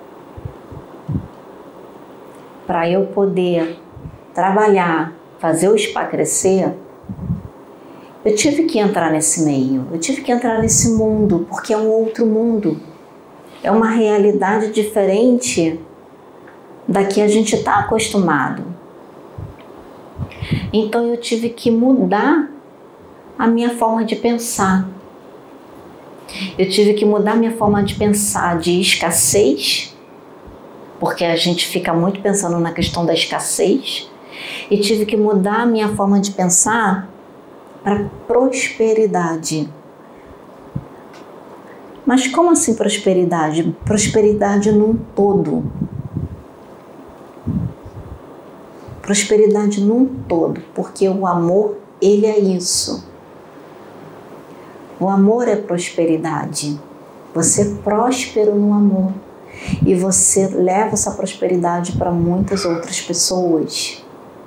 para eu poder trabalhar, fazer o spa crescer, eu tive que entrar nesse meio, eu tive que entrar nesse mundo, porque é um outro mundo, é uma realidade diferente da que a gente está acostumado. Então eu tive que mudar a minha forma de pensar. Eu tive que mudar a minha forma de pensar de escassez, porque a gente fica muito pensando na questão da escassez, e tive que mudar a minha forma de pensar para prosperidade. Mas como assim prosperidade? Prosperidade num todo. Prosperidade num todo, porque o amor, ele é isso. O amor é prosperidade. Você é próspero no amor e você leva essa prosperidade para muitas outras pessoas.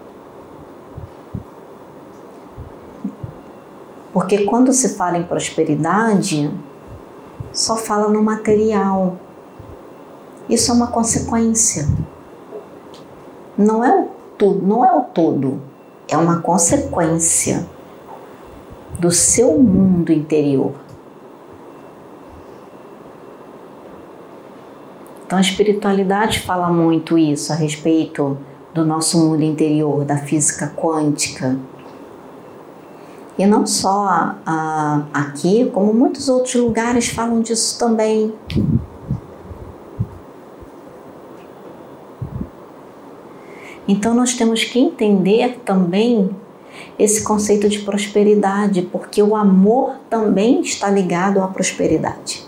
Porque quando se fala em prosperidade, só fala no material. Isso é uma consequência. Não é o tudo, não é o todo. É uma consequência do seu mundo interior. Então a espiritualidade fala muito isso a respeito do nosso mundo interior, da física quântica. E não só ah, aqui, como muitos outros lugares falam disso também. Então nós temos que entender também esse conceito de prosperidade, porque o amor também está ligado à prosperidade.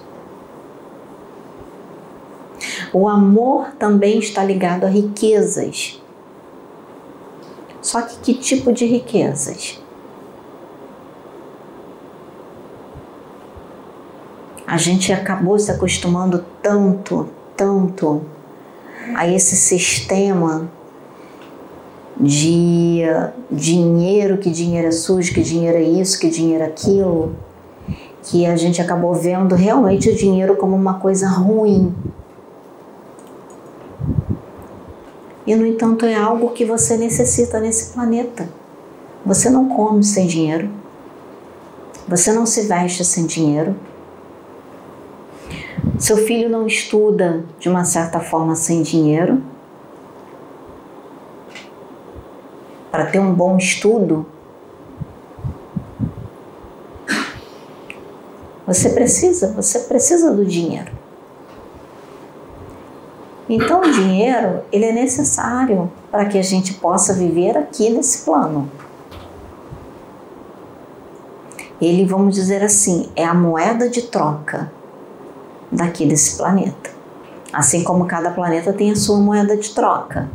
O amor também está ligado a riquezas. Só que que tipo de riquezas? A gente acabou se acostumando tanto, tanto a esse sistema de dinheiro, que dinheiro é sujo, que dinheiro é isso, que dinheiro é aquilo, que a gente acabou vendo realmente o dinheiro como uma coisa ruim. E, no entanto, é algo que você necessita nesse planeta. Você não come sem dinheiro, você não se veste sem dinheiro, seu filho não estuda de uma certa forma sem dinheiro. Para ter um bom estudo, você precisa, você precisa do dinheiro. Então o dinheiro, ele é necessário para que a gente possa viver aqui nesse plano. Ele, vamos dizer assim, é a moeda de troca daqui desse planeta. Assim como cada planeta tem a sua moeda de troca.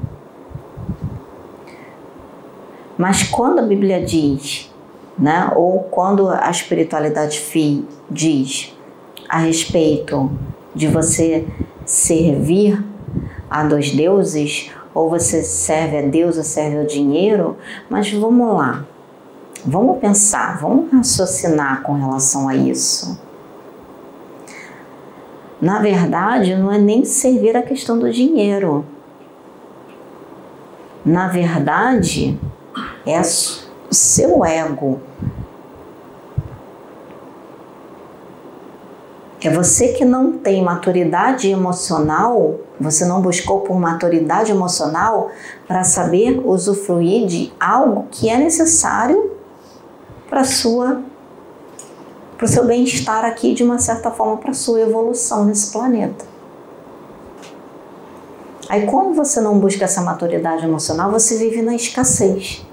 Mas quando a Bíblia diz, né, ou quando a espiritualidade fi diz a respeito de você servir a dois deuses, ou você serve a Deus ou serve ao dinheiro, mas vamos lá, vamos pensar, vamos raciocinar com relação a isso. Na verdade, não é nem servir a questão do dinheiro. Na verdade, é o seu ego. É você que não tem maturidade emocional, você não buscou por maturidade emocional para saber usufruir de algo que é necessário para sua, para o seu bem-estar aqui, de uma certa forma, para a sua evolução nesse planeta. Aí quando você não busca essa maturidade emocional, você vive na escassez.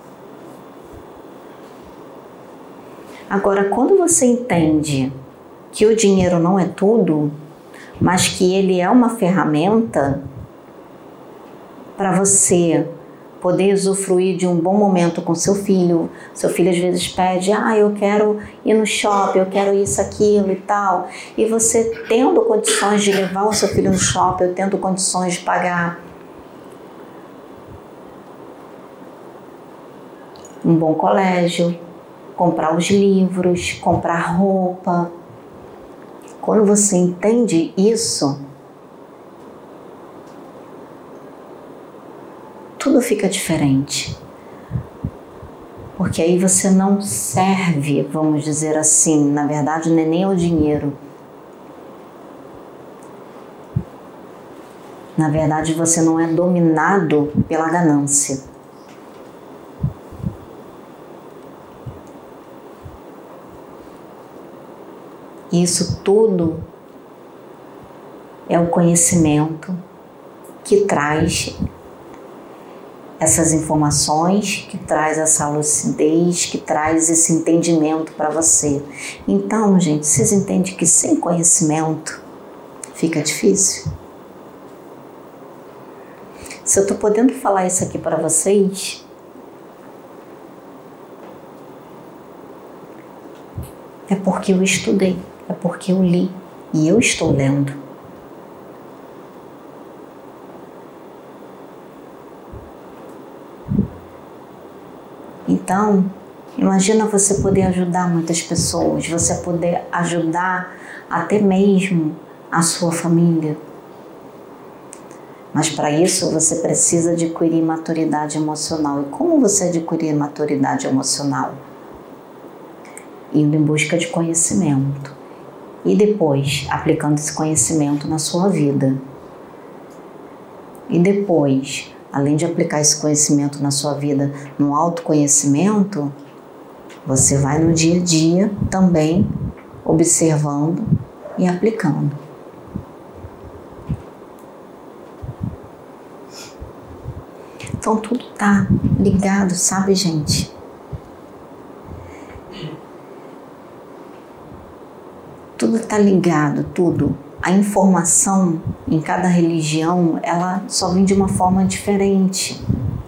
Agora, quando você entende que o dinheiro não é tudo, mas que ele é uma ferramenta para você poder usufruir de um bom momento com seu filho. Seu filho às vezes pede, ah, eu quero ir no shopping, eu quero isso, aquilo e tal. E você tendo condições de levar o seu filho no shopping, tendo condições de pagar um bom colégio, comprar os livros, comprar roupa. Quando você entende isso, tudo fica diferente. Porque aí você não serve, vamos dizer assim, na verdade não é nem o dinheiro. Na verdade você não é dominado pela ganância. Isso tudo é o conhecimento que traz essas informações, que traz essa lucidez, que traz esse entendimento para você. Então, gente, vocês entendem que sem conhecimento fica difícil? Se eu estou podendo falar isso aqui para vocês, é porque eu estudei, é porque eu li e eu estou lendo. Então, imagina você poder ajudar muitas pessoas, você poder ajudar até mesmo a sua família. Mas para isso você precisa adquirir maturidade emocional. E como você adquirir maturidade emocional? Indo em busca de conhecimento. E depois aplicando esse conhecimento na sua vida. E depois, além de aplicar esse conhecimento na sua vida, no autoconhecimento, você vai no dia a dia também observando e aplicando. Então tudo tá ligado, sabe, gente? Tudo tá ligado, tudo. A informação em cada religião, ela só vem de uma forma diferente.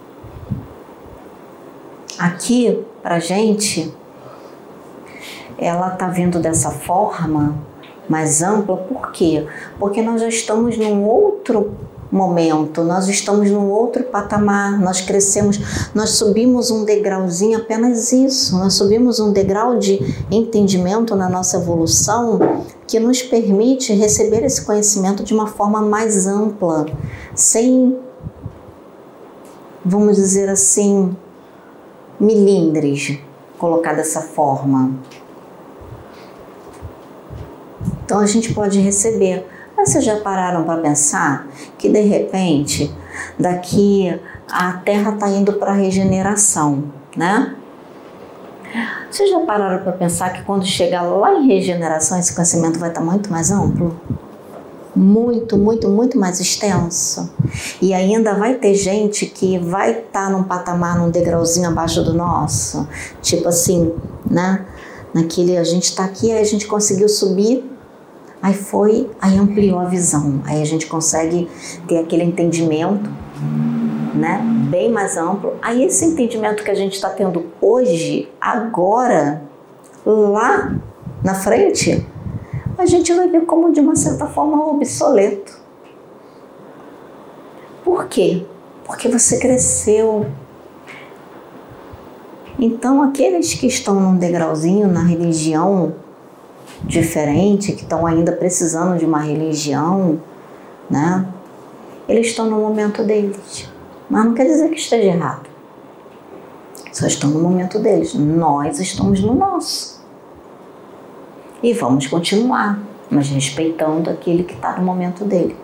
Aqui, pra gente, ela tá vindo dessa forma mais ampla. Por quê? Porque nós já estamos num outro momento, nós estamos num outro patamar, nós crescemos, nós subimos um degrauzinho, apenas isso, nós subimos um degrau de entendimento na nossa evolução que nos permite receber esse conhecimento de uma forma mais ampla, sem, vamos dizer assim, milindres, colocar dessa forma. Então a gente pode receber. Mas vocês já pararam para pensar que de repente daqui a Terra está indo para a regeneração, né? Vocês já pararam para pensar que quando chegar lá em regeneração esse conhecimento vai estar muito mais amplo? Muito, muito, muito mais extenso. E ainda vai ter gente que vai estar num patamar, num degrauzinho abaixo do nosso. Tipo assim, né? Naquele, a gente está aqui, aí a gente conseguiu subir. Aí foi, aí ampliou a visão, aí a gente consegue ter aquele entendimento, né, bem mais amplo. Aí esse entendimento que a gente está tendo hoje, agora, lá na frente, a gente vai ver como de uma certa forma obsoleto. Por quê? Porque você cresceu. Então aqueles que estão num degrauzinho na religião diferente, que estão ainda precisando de uma religião, né? Eles estão no momento deles. Mas não quer dizer que esteja errado. Só estão no momento deles. Nós estamos no nosso. E vamos continuar, mas respeitando aquele que está no momento dele.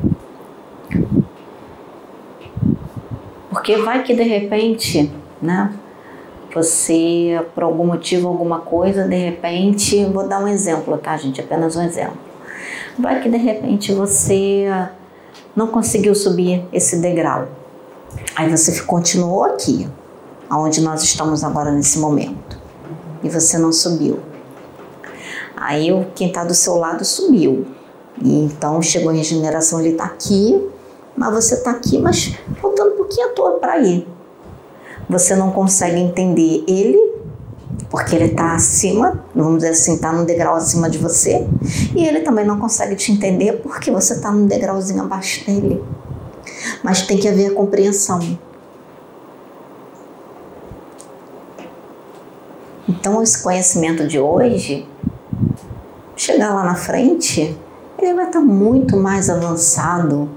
Porque vai que de repente, né? Você, por algum motivo, alguma coisa, de repente, vou dar um exemplo, tá, gente? Apenas um exemplo. Vai que de repente você não conseguiu subir esse degrau. Aí você continuou aqui, onde nós estamos agora nesse momento. E você não subiu. Aí quem está do seu lado subiu. E então chegou a regeneração, ele está aqui, mas você está aqui, mas faltando um pouquinho à toa para ir. Você não consegue entender ele, porque ele está acima, vamos dizer assim, está num degrau acima de você, e ele também não consegue te entender porque você está num degrauzinho abaixo dele. Mas tem que haver a compreensão. Então esse conhecimento de hoje, chegar lá na frente, ele vai estar muito mais avançado.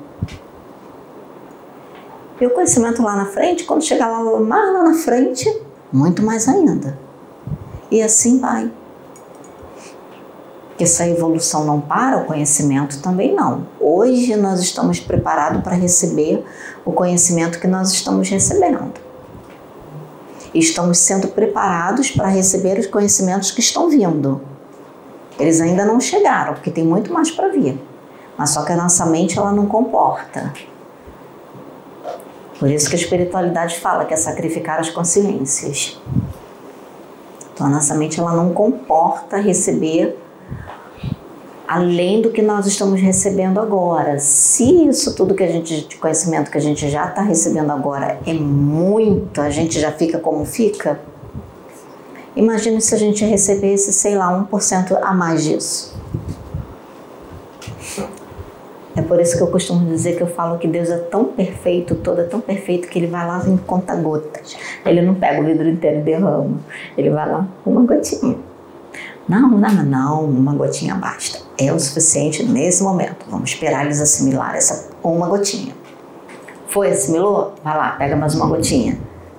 E o conhecimento lá na frente, quando chegar lá mais lá na frente, muito mais ainda. E assim vai. Porque essa evolução não para, o conhecimento também não. Hoje nós estamos preparados para receber o conhecimento que nós estamos recebendo. Estamos sendo preparados para receber os conhecimentos que estão vindo. Eles ainda não chegaram, porque tem muito mais para vir. Mas só que a nossa mente ela não comporta. Por isso que a espiritualidade fala que é sacrificar as consciências. Então a nossa mente ela não comporta receber além do que nós estamos recebendo agora. Se isso tudo que a gente, de conhecimento que a gente já está recebendo agora é muito, a gente já fica como fica, imagine se a gente recebesse, sei lá, um por cento a mais disso. É por isso que eu costumo dizer que eu falo que Deus é tão perfeito, todo é tão perfeito, que Ele vai lá em conta-gotas. Ele não pega o vidro inteiro e derrama. Ele vai lá, uma gotinha. Não, não, não, uma gotinha basta. É o suficiente nesse momento. Vamos esperar eles assimilar essa uma gotinha. Foi, assimilou? Vai lá, pega mais uma gotinha.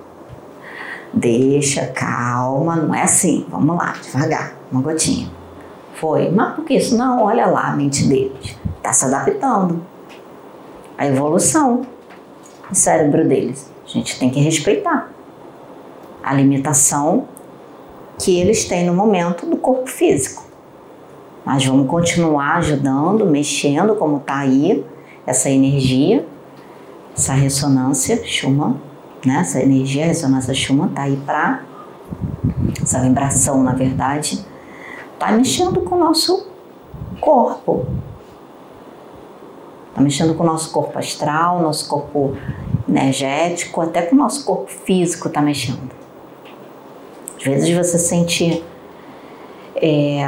Deixa, calma, não é assim. Vamos lá, devagar, uma gotinha. Foi, mas por que isso? Não, olha lá a mente deles. Está se adaptando. A evolução do cérebro deles. A gente tem que respeitar a limitação que eles têm no momento do corpo físico. Mas vamos continuar ajudando, mexendo como está aí essa energia, essa ressonância Schumann, né? Essa energia, a ressonância Schumann está aí para, essa vibração na verdade, está mexendo com o nosso corpo. Está mexendo com o nosso corpo astral, nosso corpo energético, até com o nosso corpo físico está mexendo. Às vezes você sente é,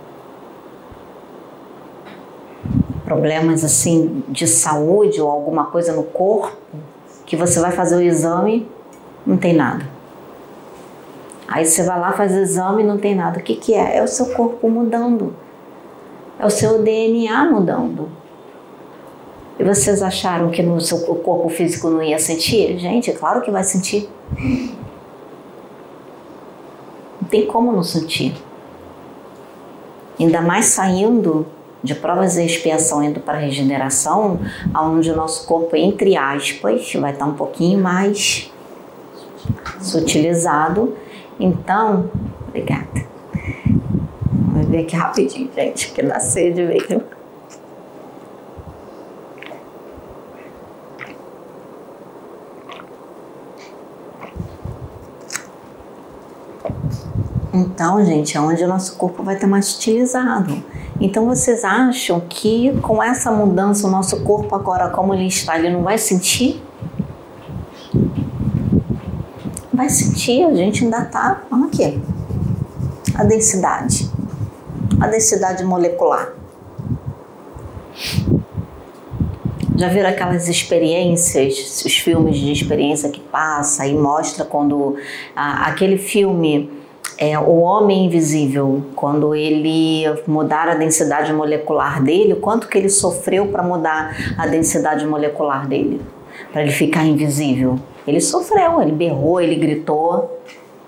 problemas assim de saúde ou alguma coisa no corpo, que você vai fazer o exame, não tem nada. Aí você vai lá, faz o exame e não tem nada. O que que é? É o seu corpo mudando. É o seu D N A mudando. E vocês acharam que no seu corpo físico não ia sentir? Gente, é claro que vai sentir. Não tem como não sentir. Ainda mais saindo de provas e expiação, indo para a regeneração, onde o nosso corpo, entre aspas, vai estar um pouquinho mais sutilizado. Então, obrigada. Vamos ver aqui rapidinho, gente, porque dá sede mesmo. Então, gente, é onde o nosso corpo vai estar mais sutilizado. Então, vocês acham que com essa mudança, o nosso corpo agora, como ele está, ele não vai sentir? Vai sentir, a gente ainda está, olha aqui, a densidade, a densidade molecular. Já viram aquelas experiências, os filmes de experiência que passa e mostra quando ah, aquele filme... É, o Homem Invisível, quando ele mudar a densidade molecular dele, o quanto que ele sofreu para mudar a densidade molecular dele, para ele ficar invisível. Ele sofreu, ele berrou, ele gritou.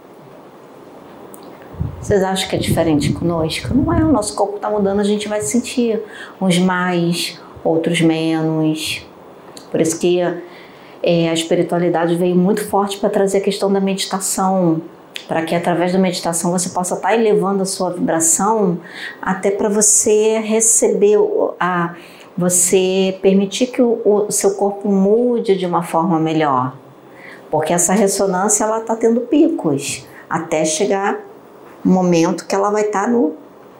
Vocês acham que é diferente conosco? Não é, o nosso corpo está mudando, a gente vai sentir. Uns mais, outros menos. Por isso que é, a espiritualidade veio muito forte para trazer a questão da meditação, para que através da meditação você possa estar elevando a sua vibração até para você receber, a, você permitir que o, o seu corpo mude de uma forma melhor. Porque essa ressonância ela está tendo picos, até chegar um momento que ela vai estar no,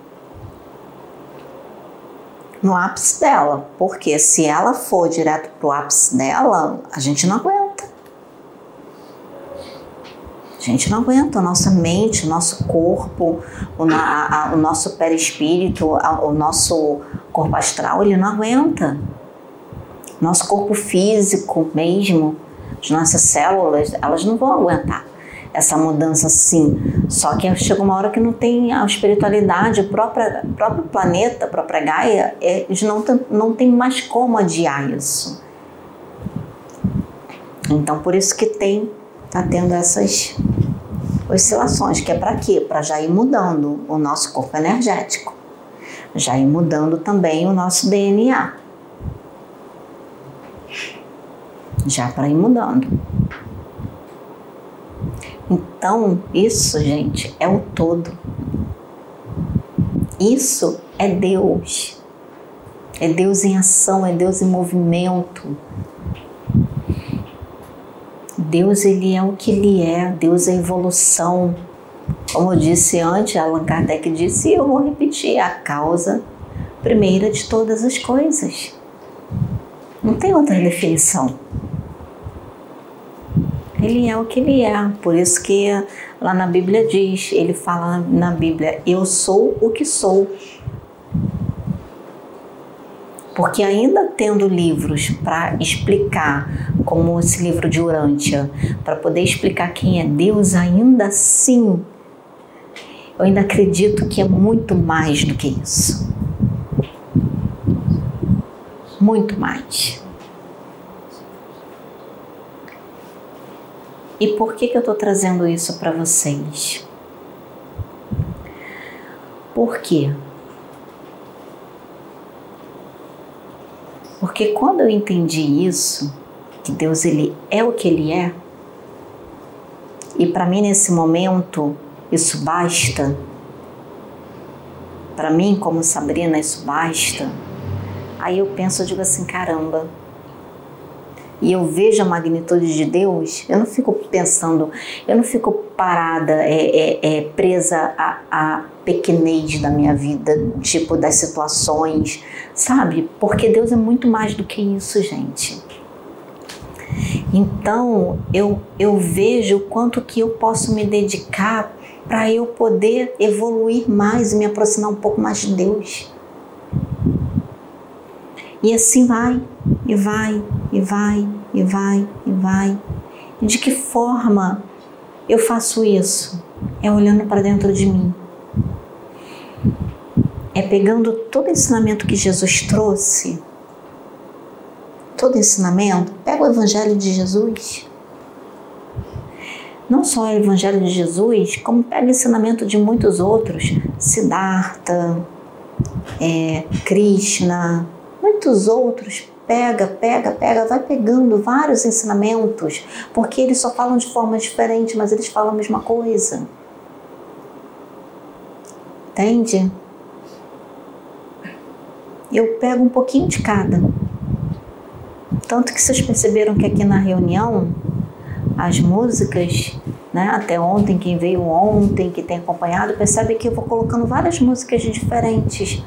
no ápice dela. Porque se ela for direto para o ápice dela, a gente não aguenta. A gente não aguenta, a nossa mente, o nosso corpo, o, a, a, o nosso perispírito, a, o nosso corpo astral, ele não aguenta. Nosso corpo físico mesmo, as nossas células, elas não vão aguentar essa mudança assim. Só que chega uma hora que não tem a espiritualidade, o próprio, o próprio planeta, a própria Gaia, eles não, não tem mais como adiar isso. Então, por isso que tem, tá tendo essas oscilações, que é para quê? Para já ir mudando o nosso corpo energético, já ir mudando também o nosso D N A, já para ir mudando. Então, isso, gente, é o todo. Isso é Deus. É Deus em ação, é Deus em movimento. Deus, ele é o que ele é. Deus é evolução. Como eu disse antes, Allan Kardec disse, e eu vou repetir, a causa primeira de todas as coisas. Não tem outra definição. Ele é o que ele é. Por isso que lá na Bíblia diz, ele fala na Bíblia, eu sou o que sou. Porque ainda tendo livros para explicar, como esse livro de Urântia, para poder explicar quem é Deus, ainda assim, eu ainda acredito que é muito mais do que isso. Muito mais. E por que que eu estou trazendo isso para vocês? Por quê? Porque quando eu entendi isso, que Deus ele é o que ele é, e para mim nesse momento isso basta, para mim como Sabrina isso basta, aí eu penso, eu digo assim, caramba, e eu vejo a magnitude de Deus, eu não fico pensando, eu não fico parada, é, é, é, presa à, à pequenez da minha vida, tipo das situações, sabe? Porque Deus é muito mais do que isso, gente. Então, eu, eu vejo o quanto que eu posso me dedicar para eu poder evoluir mais e me aproximar um pouco mais de Deus. E assim vai, e vai, e vai, e vai, e vai. E de que forma eu faço isso? É olhando para dentro de mim. É pegando todo o ensinamento que Jesus trouxe, todo ensinamento, pega o Evangelho de Jesus. Não só o Evangelho de Jesus, como pega o ensinamento de muitos outros, Siddhartha, é, Krishna, muitos outros, pega, pega, pega, vai pegando vários ensinamentos, porque eles só falam de forma diferente, mas eles falam a mesma coisa. Entende? Eu pego um pouquinho de cada. Tanto que vocês perceberam que aqui na reunião, as músicas, né, até ontem, quem veio ontem, que tem acompanhado, percebe que eu vou colocando várias músicas diferentes.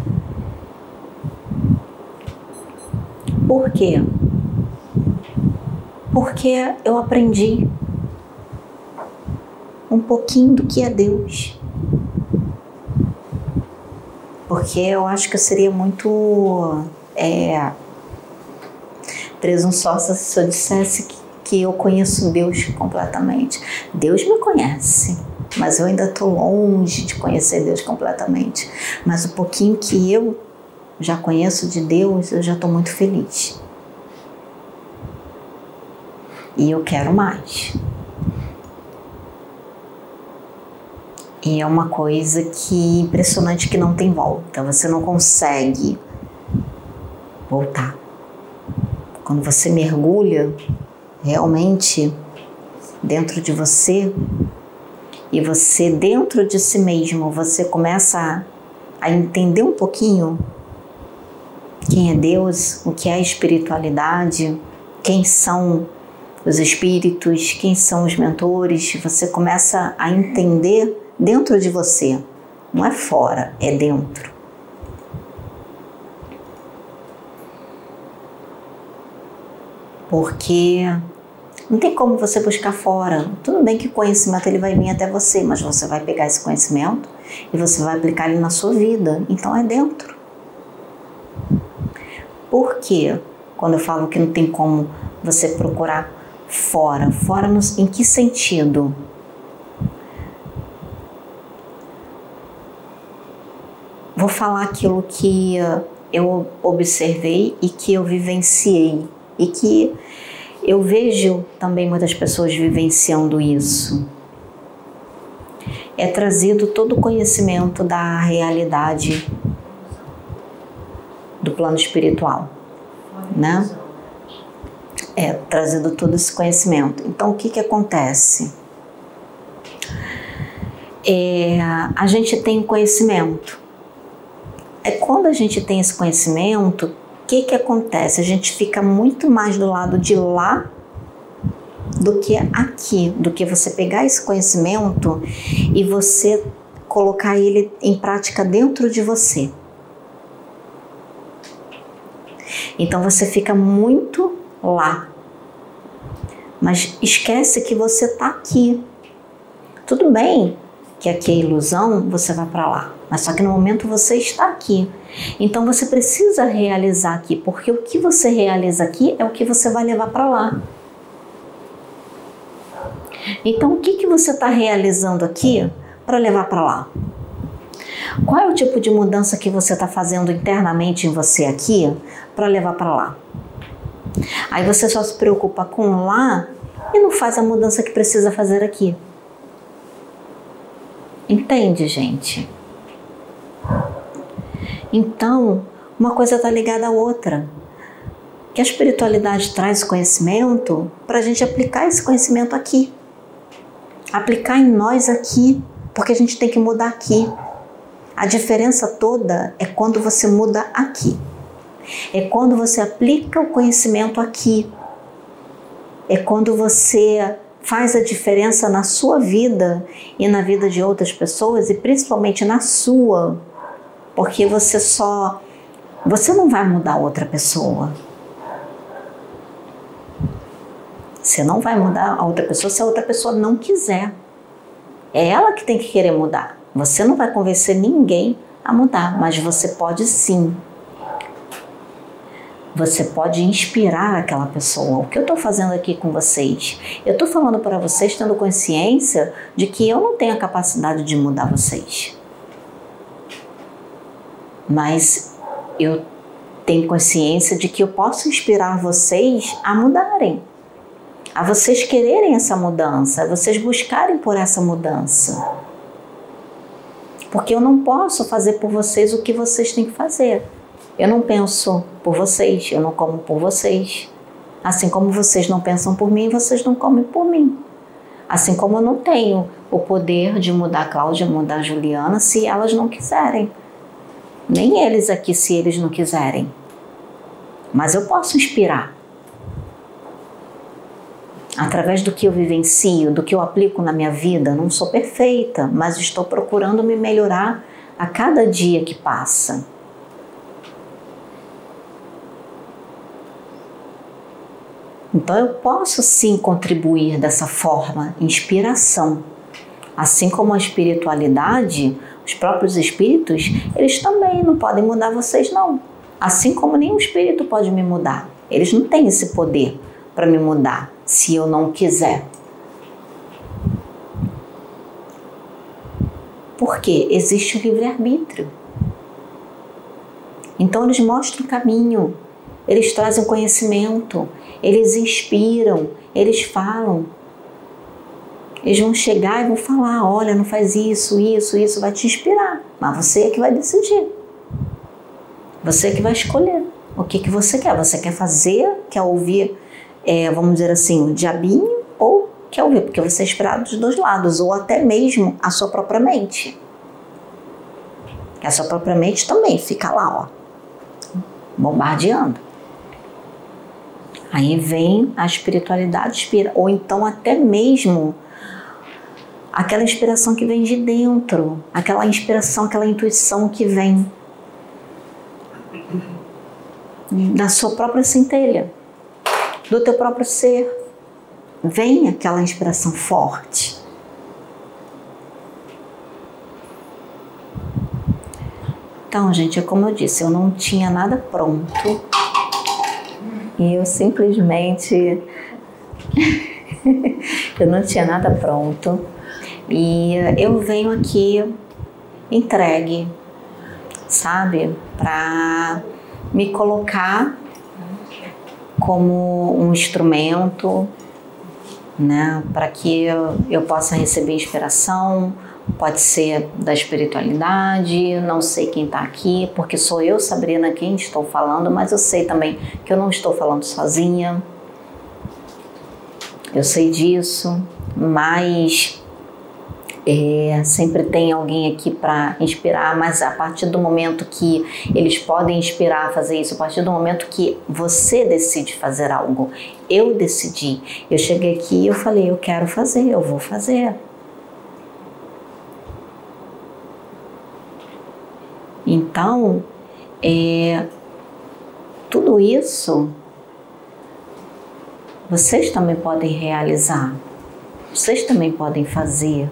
Por quê? Porque eu aprendi um pouquinho do que é Deus. Porque eu acho que eu seria muito é, presunçosa se eu dissesse que, que eu conheço Deus completamente. Deus me conhece, mas eu ainda estou longe de conhecer Deus completamente. Mas o pouquinho que eu já conheço de Deus, eu já estou muito feliz. E eu quero mais. E é uma coisa que impressionante, que não tem volta. Você não consegue voltar. Quando você mergulha realmente dentro de você, e você dentro de si mesmo, você começa a, a entender um pouquinho quem é Deus, o que é a espiritualidade, quem são os espíritos, quem são os mentores, você começa a entender dentro de você, não é fora, é dentro. Porque não tem como você buscar fora. Tudo bem que o conhecimento ele vai vir até você, mas você vai pegar esse conhecimento e você vai aplicar ele na sua vida. Então é dentro. Por quê? Quando eu falo que não tem como você procurar fora, fora no, em que sentido? Vou falar aquilo que eu observei e que eu vivenciei e que eu vejo também muitas pessoas vivenciando isso. É trazido todo o conhecimento da realidade do plano espiritual, né? É trazido todo esse conhecimento. Então, o que que acontece? É, a gente tem conhecimento. É quando a gente tem esse conhecimento, o que que acontece? A gente fica muito mais do lado de lá do que aqui, do que você pegar esse conhecimento e você colocar ele em prática dentro de você. Então você fica muito lá, mas esquece que você está aqui. Tudo bem que aqui é ilusão, você vai para lá, mas só que no momento você está aqui. Então você precisa realizar aqui, porque o que você realiza aqui é o que você vai levar para lá. Então o que, que você está realizando aqui para levar para lá? Qual é o tipo de mudança que você está fazendo internamente em você aqui para levar para lá? Aí você só se preocupa com lá e não faz a mudança que precisa fazer aqui. Entende, gente? Então, uma coisa está ligada à outra. Que a espiritualidade traz conhecimento para a gente aplicar esse conhecimento aqui. Aplicar em nós aqui, porque a gente tem que mudar aqui. A diferença toda é quando você muda aqui. É quando você aplica o conhecimento aqui. É quando você faz a diferença na sua vida e na vida de outras pessoas e principalmente na sua. Porque você só... Você não vai mudar outra pessoa. Você não vai mudar a outra pessoa se a outra pessoa não quiser. É ela que tem que querer mudar. Você não vai convencer ninguém a mudar, mas você pode sim. Você pode inspirar aquela pessoa. O que eu estou fazendo aqui com vocês? Eu estou falando para vocês tendo consciência de que eu não tenho a capacidade de mudar vocês. Mas eu tenho consciência de que eu posso inspirar vocês a mudarem. A vocês quererem essa mudança, a vocês buscarem por essa mudança. Porque eu não posso fazer por vocês o que vocês têm que fazer. Eu não penso por vocês, eu não como por vocês. Assim como vocês não pensam por mim, vocês não comem por mim. Assim como eu não tenho o poder de mudar a Cláudia, mudar a Juliana, se elas não quiserem. Nem eles aqui, se eles não quiserem. Mas eu posso inspirar. Através do que eu vivencio, do que eu aplico na minha vida. Não sou perfeita, mas estou procurando me melhorar a cada dia que passa. Então eu posso sim contribuir dessa forma, inspiração. Assim como a espiritualidade, os próprios espíritos, eles também não podem mudar vocês não. Assim como nenhum espírito pode me mudar. Eles não têm esse poder para me mudar, se eu não quiser. Porque existe o livre-arbítrio. Então eles mostram o caminho, eles trazem conhecimento, eles inspiram, eles falam. Eles vão chegar e vão falar, olha, não faz isso, isso, isso, vai te inspirar. Mas você é que vai decidir. Você é que vai escolher o que, que você quer. Você quer fazer, quer ouvir, é, vamos dizer assim, o diabinho, ou quer ouvir, porque você é inspirado dos dois lados, ou até mesmo a sua própria mente. A sua própria mente também fica lá, ó, bombardeando. Aí vem a espiritualidade, inspira, ou então até mesmo aquela inspiração que vem de dentro, aquela inspiração, aquela intuição que vem da sua própria centelha, do teu próprio ser. Vem aquela inspiração forte. Então, gente, é como eu disse, eu não tinha nada pronto. E eu simplesmente... eu não tinha nada pronto. E eu venho aqui entregue, sabe? Para me colocar como um instrumento, né? Para que eu, eu possa receber inspiração. Pode ser da espiritualidade, não sei quem está aqui, porque sou eu, Sabrina, quem estou falando, mas eu sei também que eu não estou falando sozinha. Eu sei disso, mas É, sempre tem alguém aqui para inspirar, mas a partir do momento que eles podem inspirar a fazer isso, a partir do momento que você decide fazer algo, eu decidi, eu cheguei aqui e eu falei, eu quero fazer, eu vou fazer. Então, é, tudo isso vocês também podem realizar, vocês também podem fazer.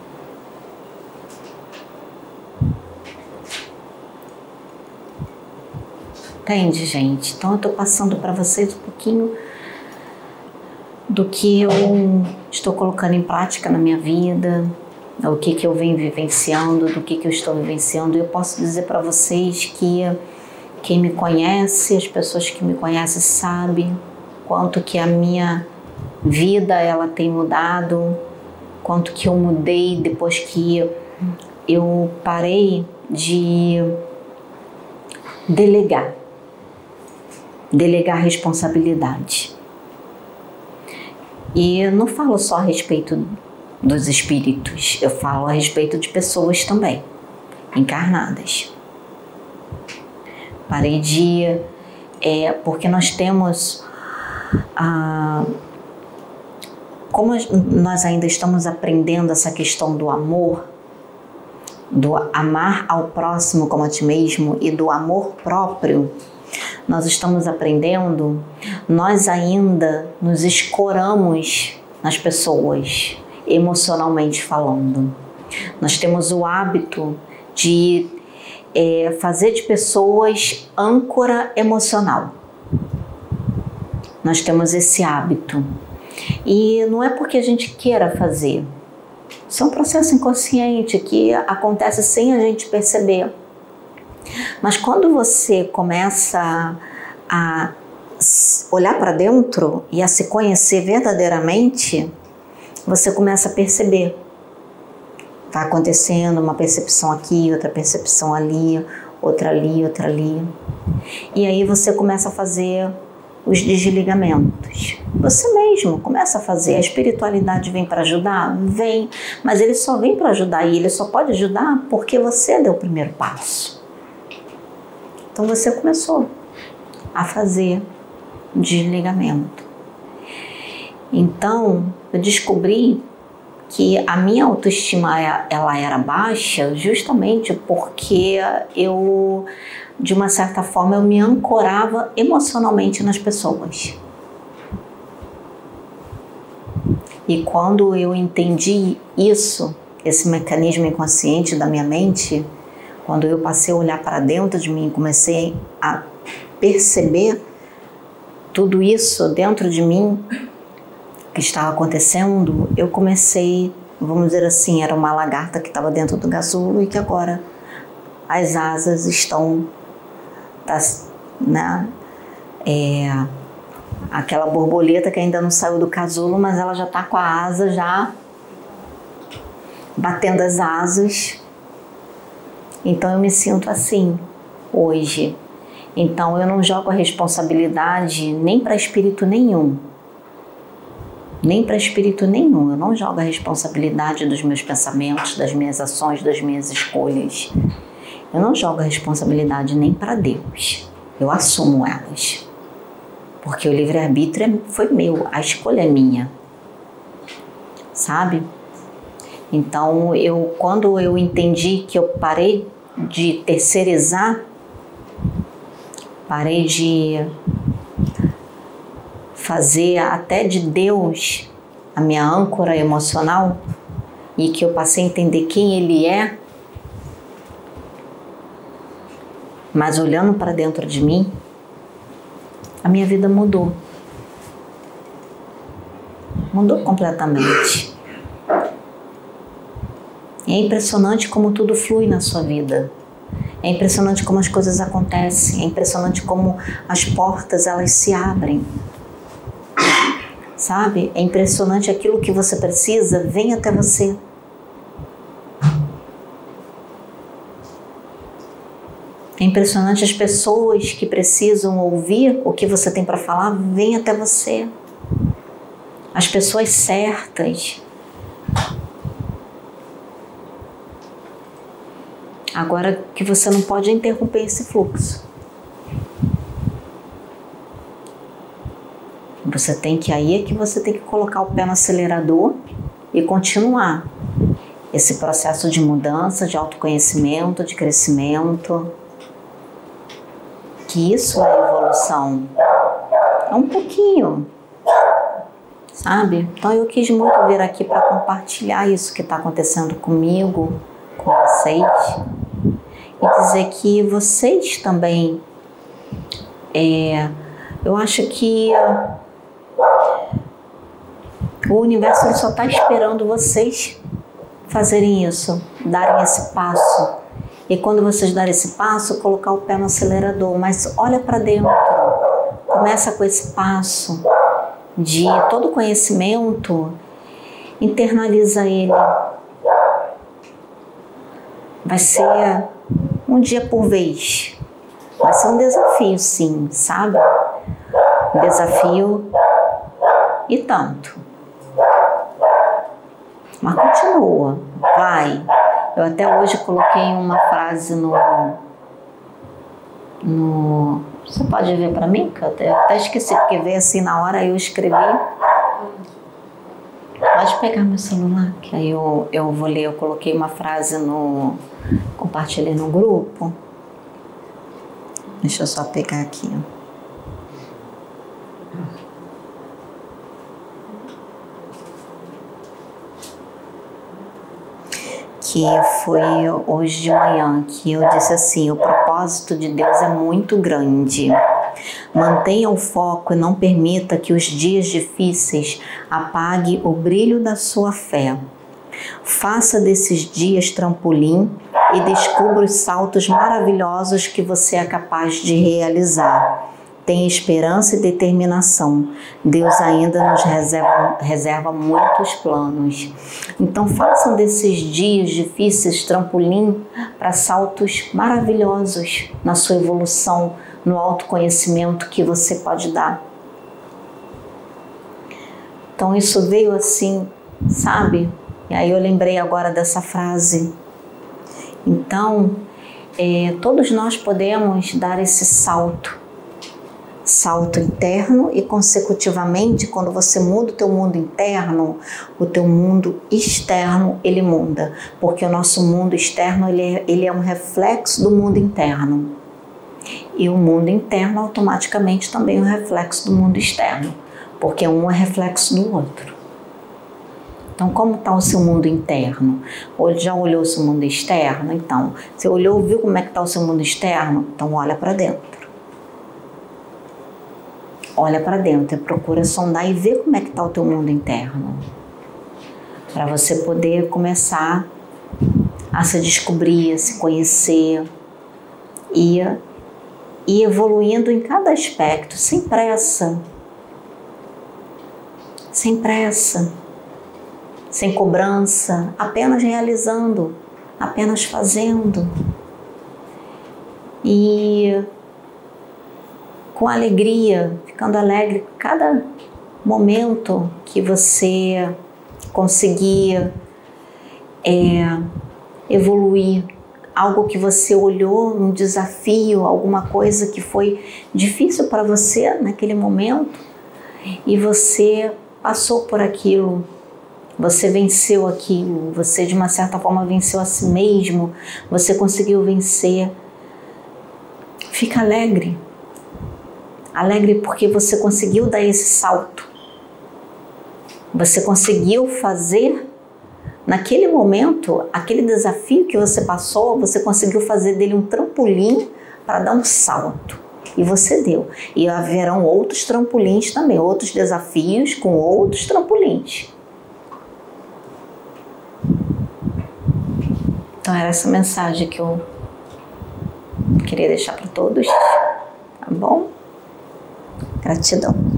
Entende, gente? Então eu tô passando para vocês um pouquinho do que eu estou colocando em prática na minha vida, o que que eu venho vivenciando, do que que eu estou vivenciando. Eu posso dizer para vocês que quem me conhece, as pessoas que me conhecem sabem quanto que a minha vida ela tem mudado, quanto que eu mudei depois que eu parei de delegar. Delegar responsabilidade. E eu não falo só a respeito dos espíritos, eu falo a respeito de pessoas também, encarnadas. Parei de... É, porque nós temos... Ah, como nós ainda estamos aprendendo essa questão do amor, do amar ao próximo como a ti mesmo e do amor próprio, nós estamos aprendendo, nós ainda nos escoramos nas pessoas, emocionalmente falando. Nós temos o hábito de é, fazer de pessoas âncora emocional. Nós temos esse hábito. E não é porque a gente queira fazer. Isso é um processo inconsciente que acontece sem a gente perceber. Mas quando você começa a olhar para dentro e a se conhecer verdadeiramente, você começa a perceber. Está acontecendo uma percepção aqui, outra percepção ali, outra ali, outra ali. E aí você começa a fazer os desligamentos. Você mesmo começa a fazer. A espiritualidade vem para ajudar? Vem. Mas ele só vem para ajudar e ele só pode ajudar porque você deu o primeiro passo. Então você começou a fazer desligamento. Então eu descobri que a minha autoestima ela era baixa justamente porque eu, de uma certa forma, eu me ancorava emocionalmente nas pessoas. E quando eu entendi isso, esse mecanismo inconsciente da minha mente, quando eu passei a olhar para dentro de mim, comecei a perceber tudo isso dentro de mim que estava acontecendo, eu comecei, vamos dizer assim, era uma lagarta que estava dentro do casulo e que agora as asas estão, né, é, aquela borboleta que ainda não saiu do casulo, mas ela já está com a asa já batendo as asas. Então eu me sinto assim hoje. Então eu não jogo a responsabilidade nem para espírito nenhum. Nem para espírito nenhum. Eu não jogo a responsabilidade dos meus pensamentos, das minhas ações, das minhas escolhas. Eu não jogo a responsabilidade nem para Deus. Eu assumo elas. Porque o livre-arbítrio foi meu, a escolha é minha. Sabe? Então, eu, quando eu entendi que eu parei de terceirizar, parei de fazer até de Deus a minha âncora emocional e que eu passei a entender quem Ele é, mas olhando para dentro de mim, a minha vida mudou. Mudou completamente. É impressionante como tudo flui na sua vida. É impressionante como as coisas acontecem. É impressionante como as portas elas se abrem. Sabe? É impressionante aquilo que você precisa vem até você. É impressionante as pessoas que precisam ouvir o que você tem para falar vêm até você. As pessoas certas. Agora que você não pode interromper esse fluxo. Você tem que, aí é que você tem que colocar o pé no acelerador e continuar esse processo de mudança, de autoconhecimento, de crescimento. Que isso é evolução. É um pouquinho, sabe? Então eu quis muito vir aqui para compartilhar isso que está acontecendo comigo, com vocês, e dizer que vocês também, é, eu acho que o universo ele só está esperando vocês fazerem isso, darem esse passo. E quando vocês darem esse passo, colocar o pé no acelerador. Mas olha para dentro. Começa com esse passo de todo conhecimento. Internaliza ele. Vai ser um dia por vez. Vai ser um desafio, sim, sabe? Um desafio e tanto. Mas continua, vai. Eu até hoje coloquei uma frase no... no você pode ver para mim? Que eu até, eu até esqueci, porque veio assim na hora, eu escrevi. Pode pegar meu celular, que aí eu, eu vou ler. Eu coloquei uma frase no... compartilhei no grupo. Deixa eu só pegar aqui, ó. Que foi hoje de manhã, que eu disse assim: o propósito de Deus é muito grande. Mantenha o foco e não permita que os dias difíceis apaguem o brilho da sua fé. Faça desses dias trampolim e descubra os saltos maravilhosos que você é capaz de realizar. Tenha esperança e determinação. Deus ainda nos reserva, reserva muitos planos. Então façam desses dias difíceis trampolim para saltos maravilhosos na sua evolução, no autoconhecimento que você pode dar. Então isso veio assim, sabe? E aí eu lembrei agora dessa frase. Então, é, todos nós podemos dar esse salto. Salto interno, e consecutivamente, quando você muda o teu mundo interno, o teu mundo externo ele muda, porque o nosso mundo externo ele é, ele é um reflexo do mundo interno, e o mundo interno automaticamente também é um reflexo do mundo externo, porque um é reflexo do outro. Então, como está o seu mundo interno? Ou já olhou o seu mundo externo? Então, você olhou, viu como é que está o seu mundo externo? Então, olha para dentro. Olha para dentro e procura sondar e ver como é que está o teu mundo interno. Para você poder começar a se descobrir, a se conhecer e ir evoluindo em cada aspecto, sem pressa. Sem pressa. Sem cobrança, apenas realizando, apenas fazendo. E com alegria, ficando alegre cada momento que você conseguir é, evoluir, algo que você olhou, um desafio, alguma coisa que foi difícil para você naquele momento e você passou por aquilo, você venceu aquilo, você de uma certa forma venceu a si mesmo, você conseguiu vencer. Fica alegre. Alegre porque você conseguiu dar esse salto. Você conseguiu fazer, naquele momento, aquele desafio que você passou, você conseguiu fazer dele um trampolim para dar um salto. E você deu. E haverão outros trampolins também, outros desafios com outros trampolins. Então era essa mensagem que eu queria deixar para todos. Tá bom? Gratidão.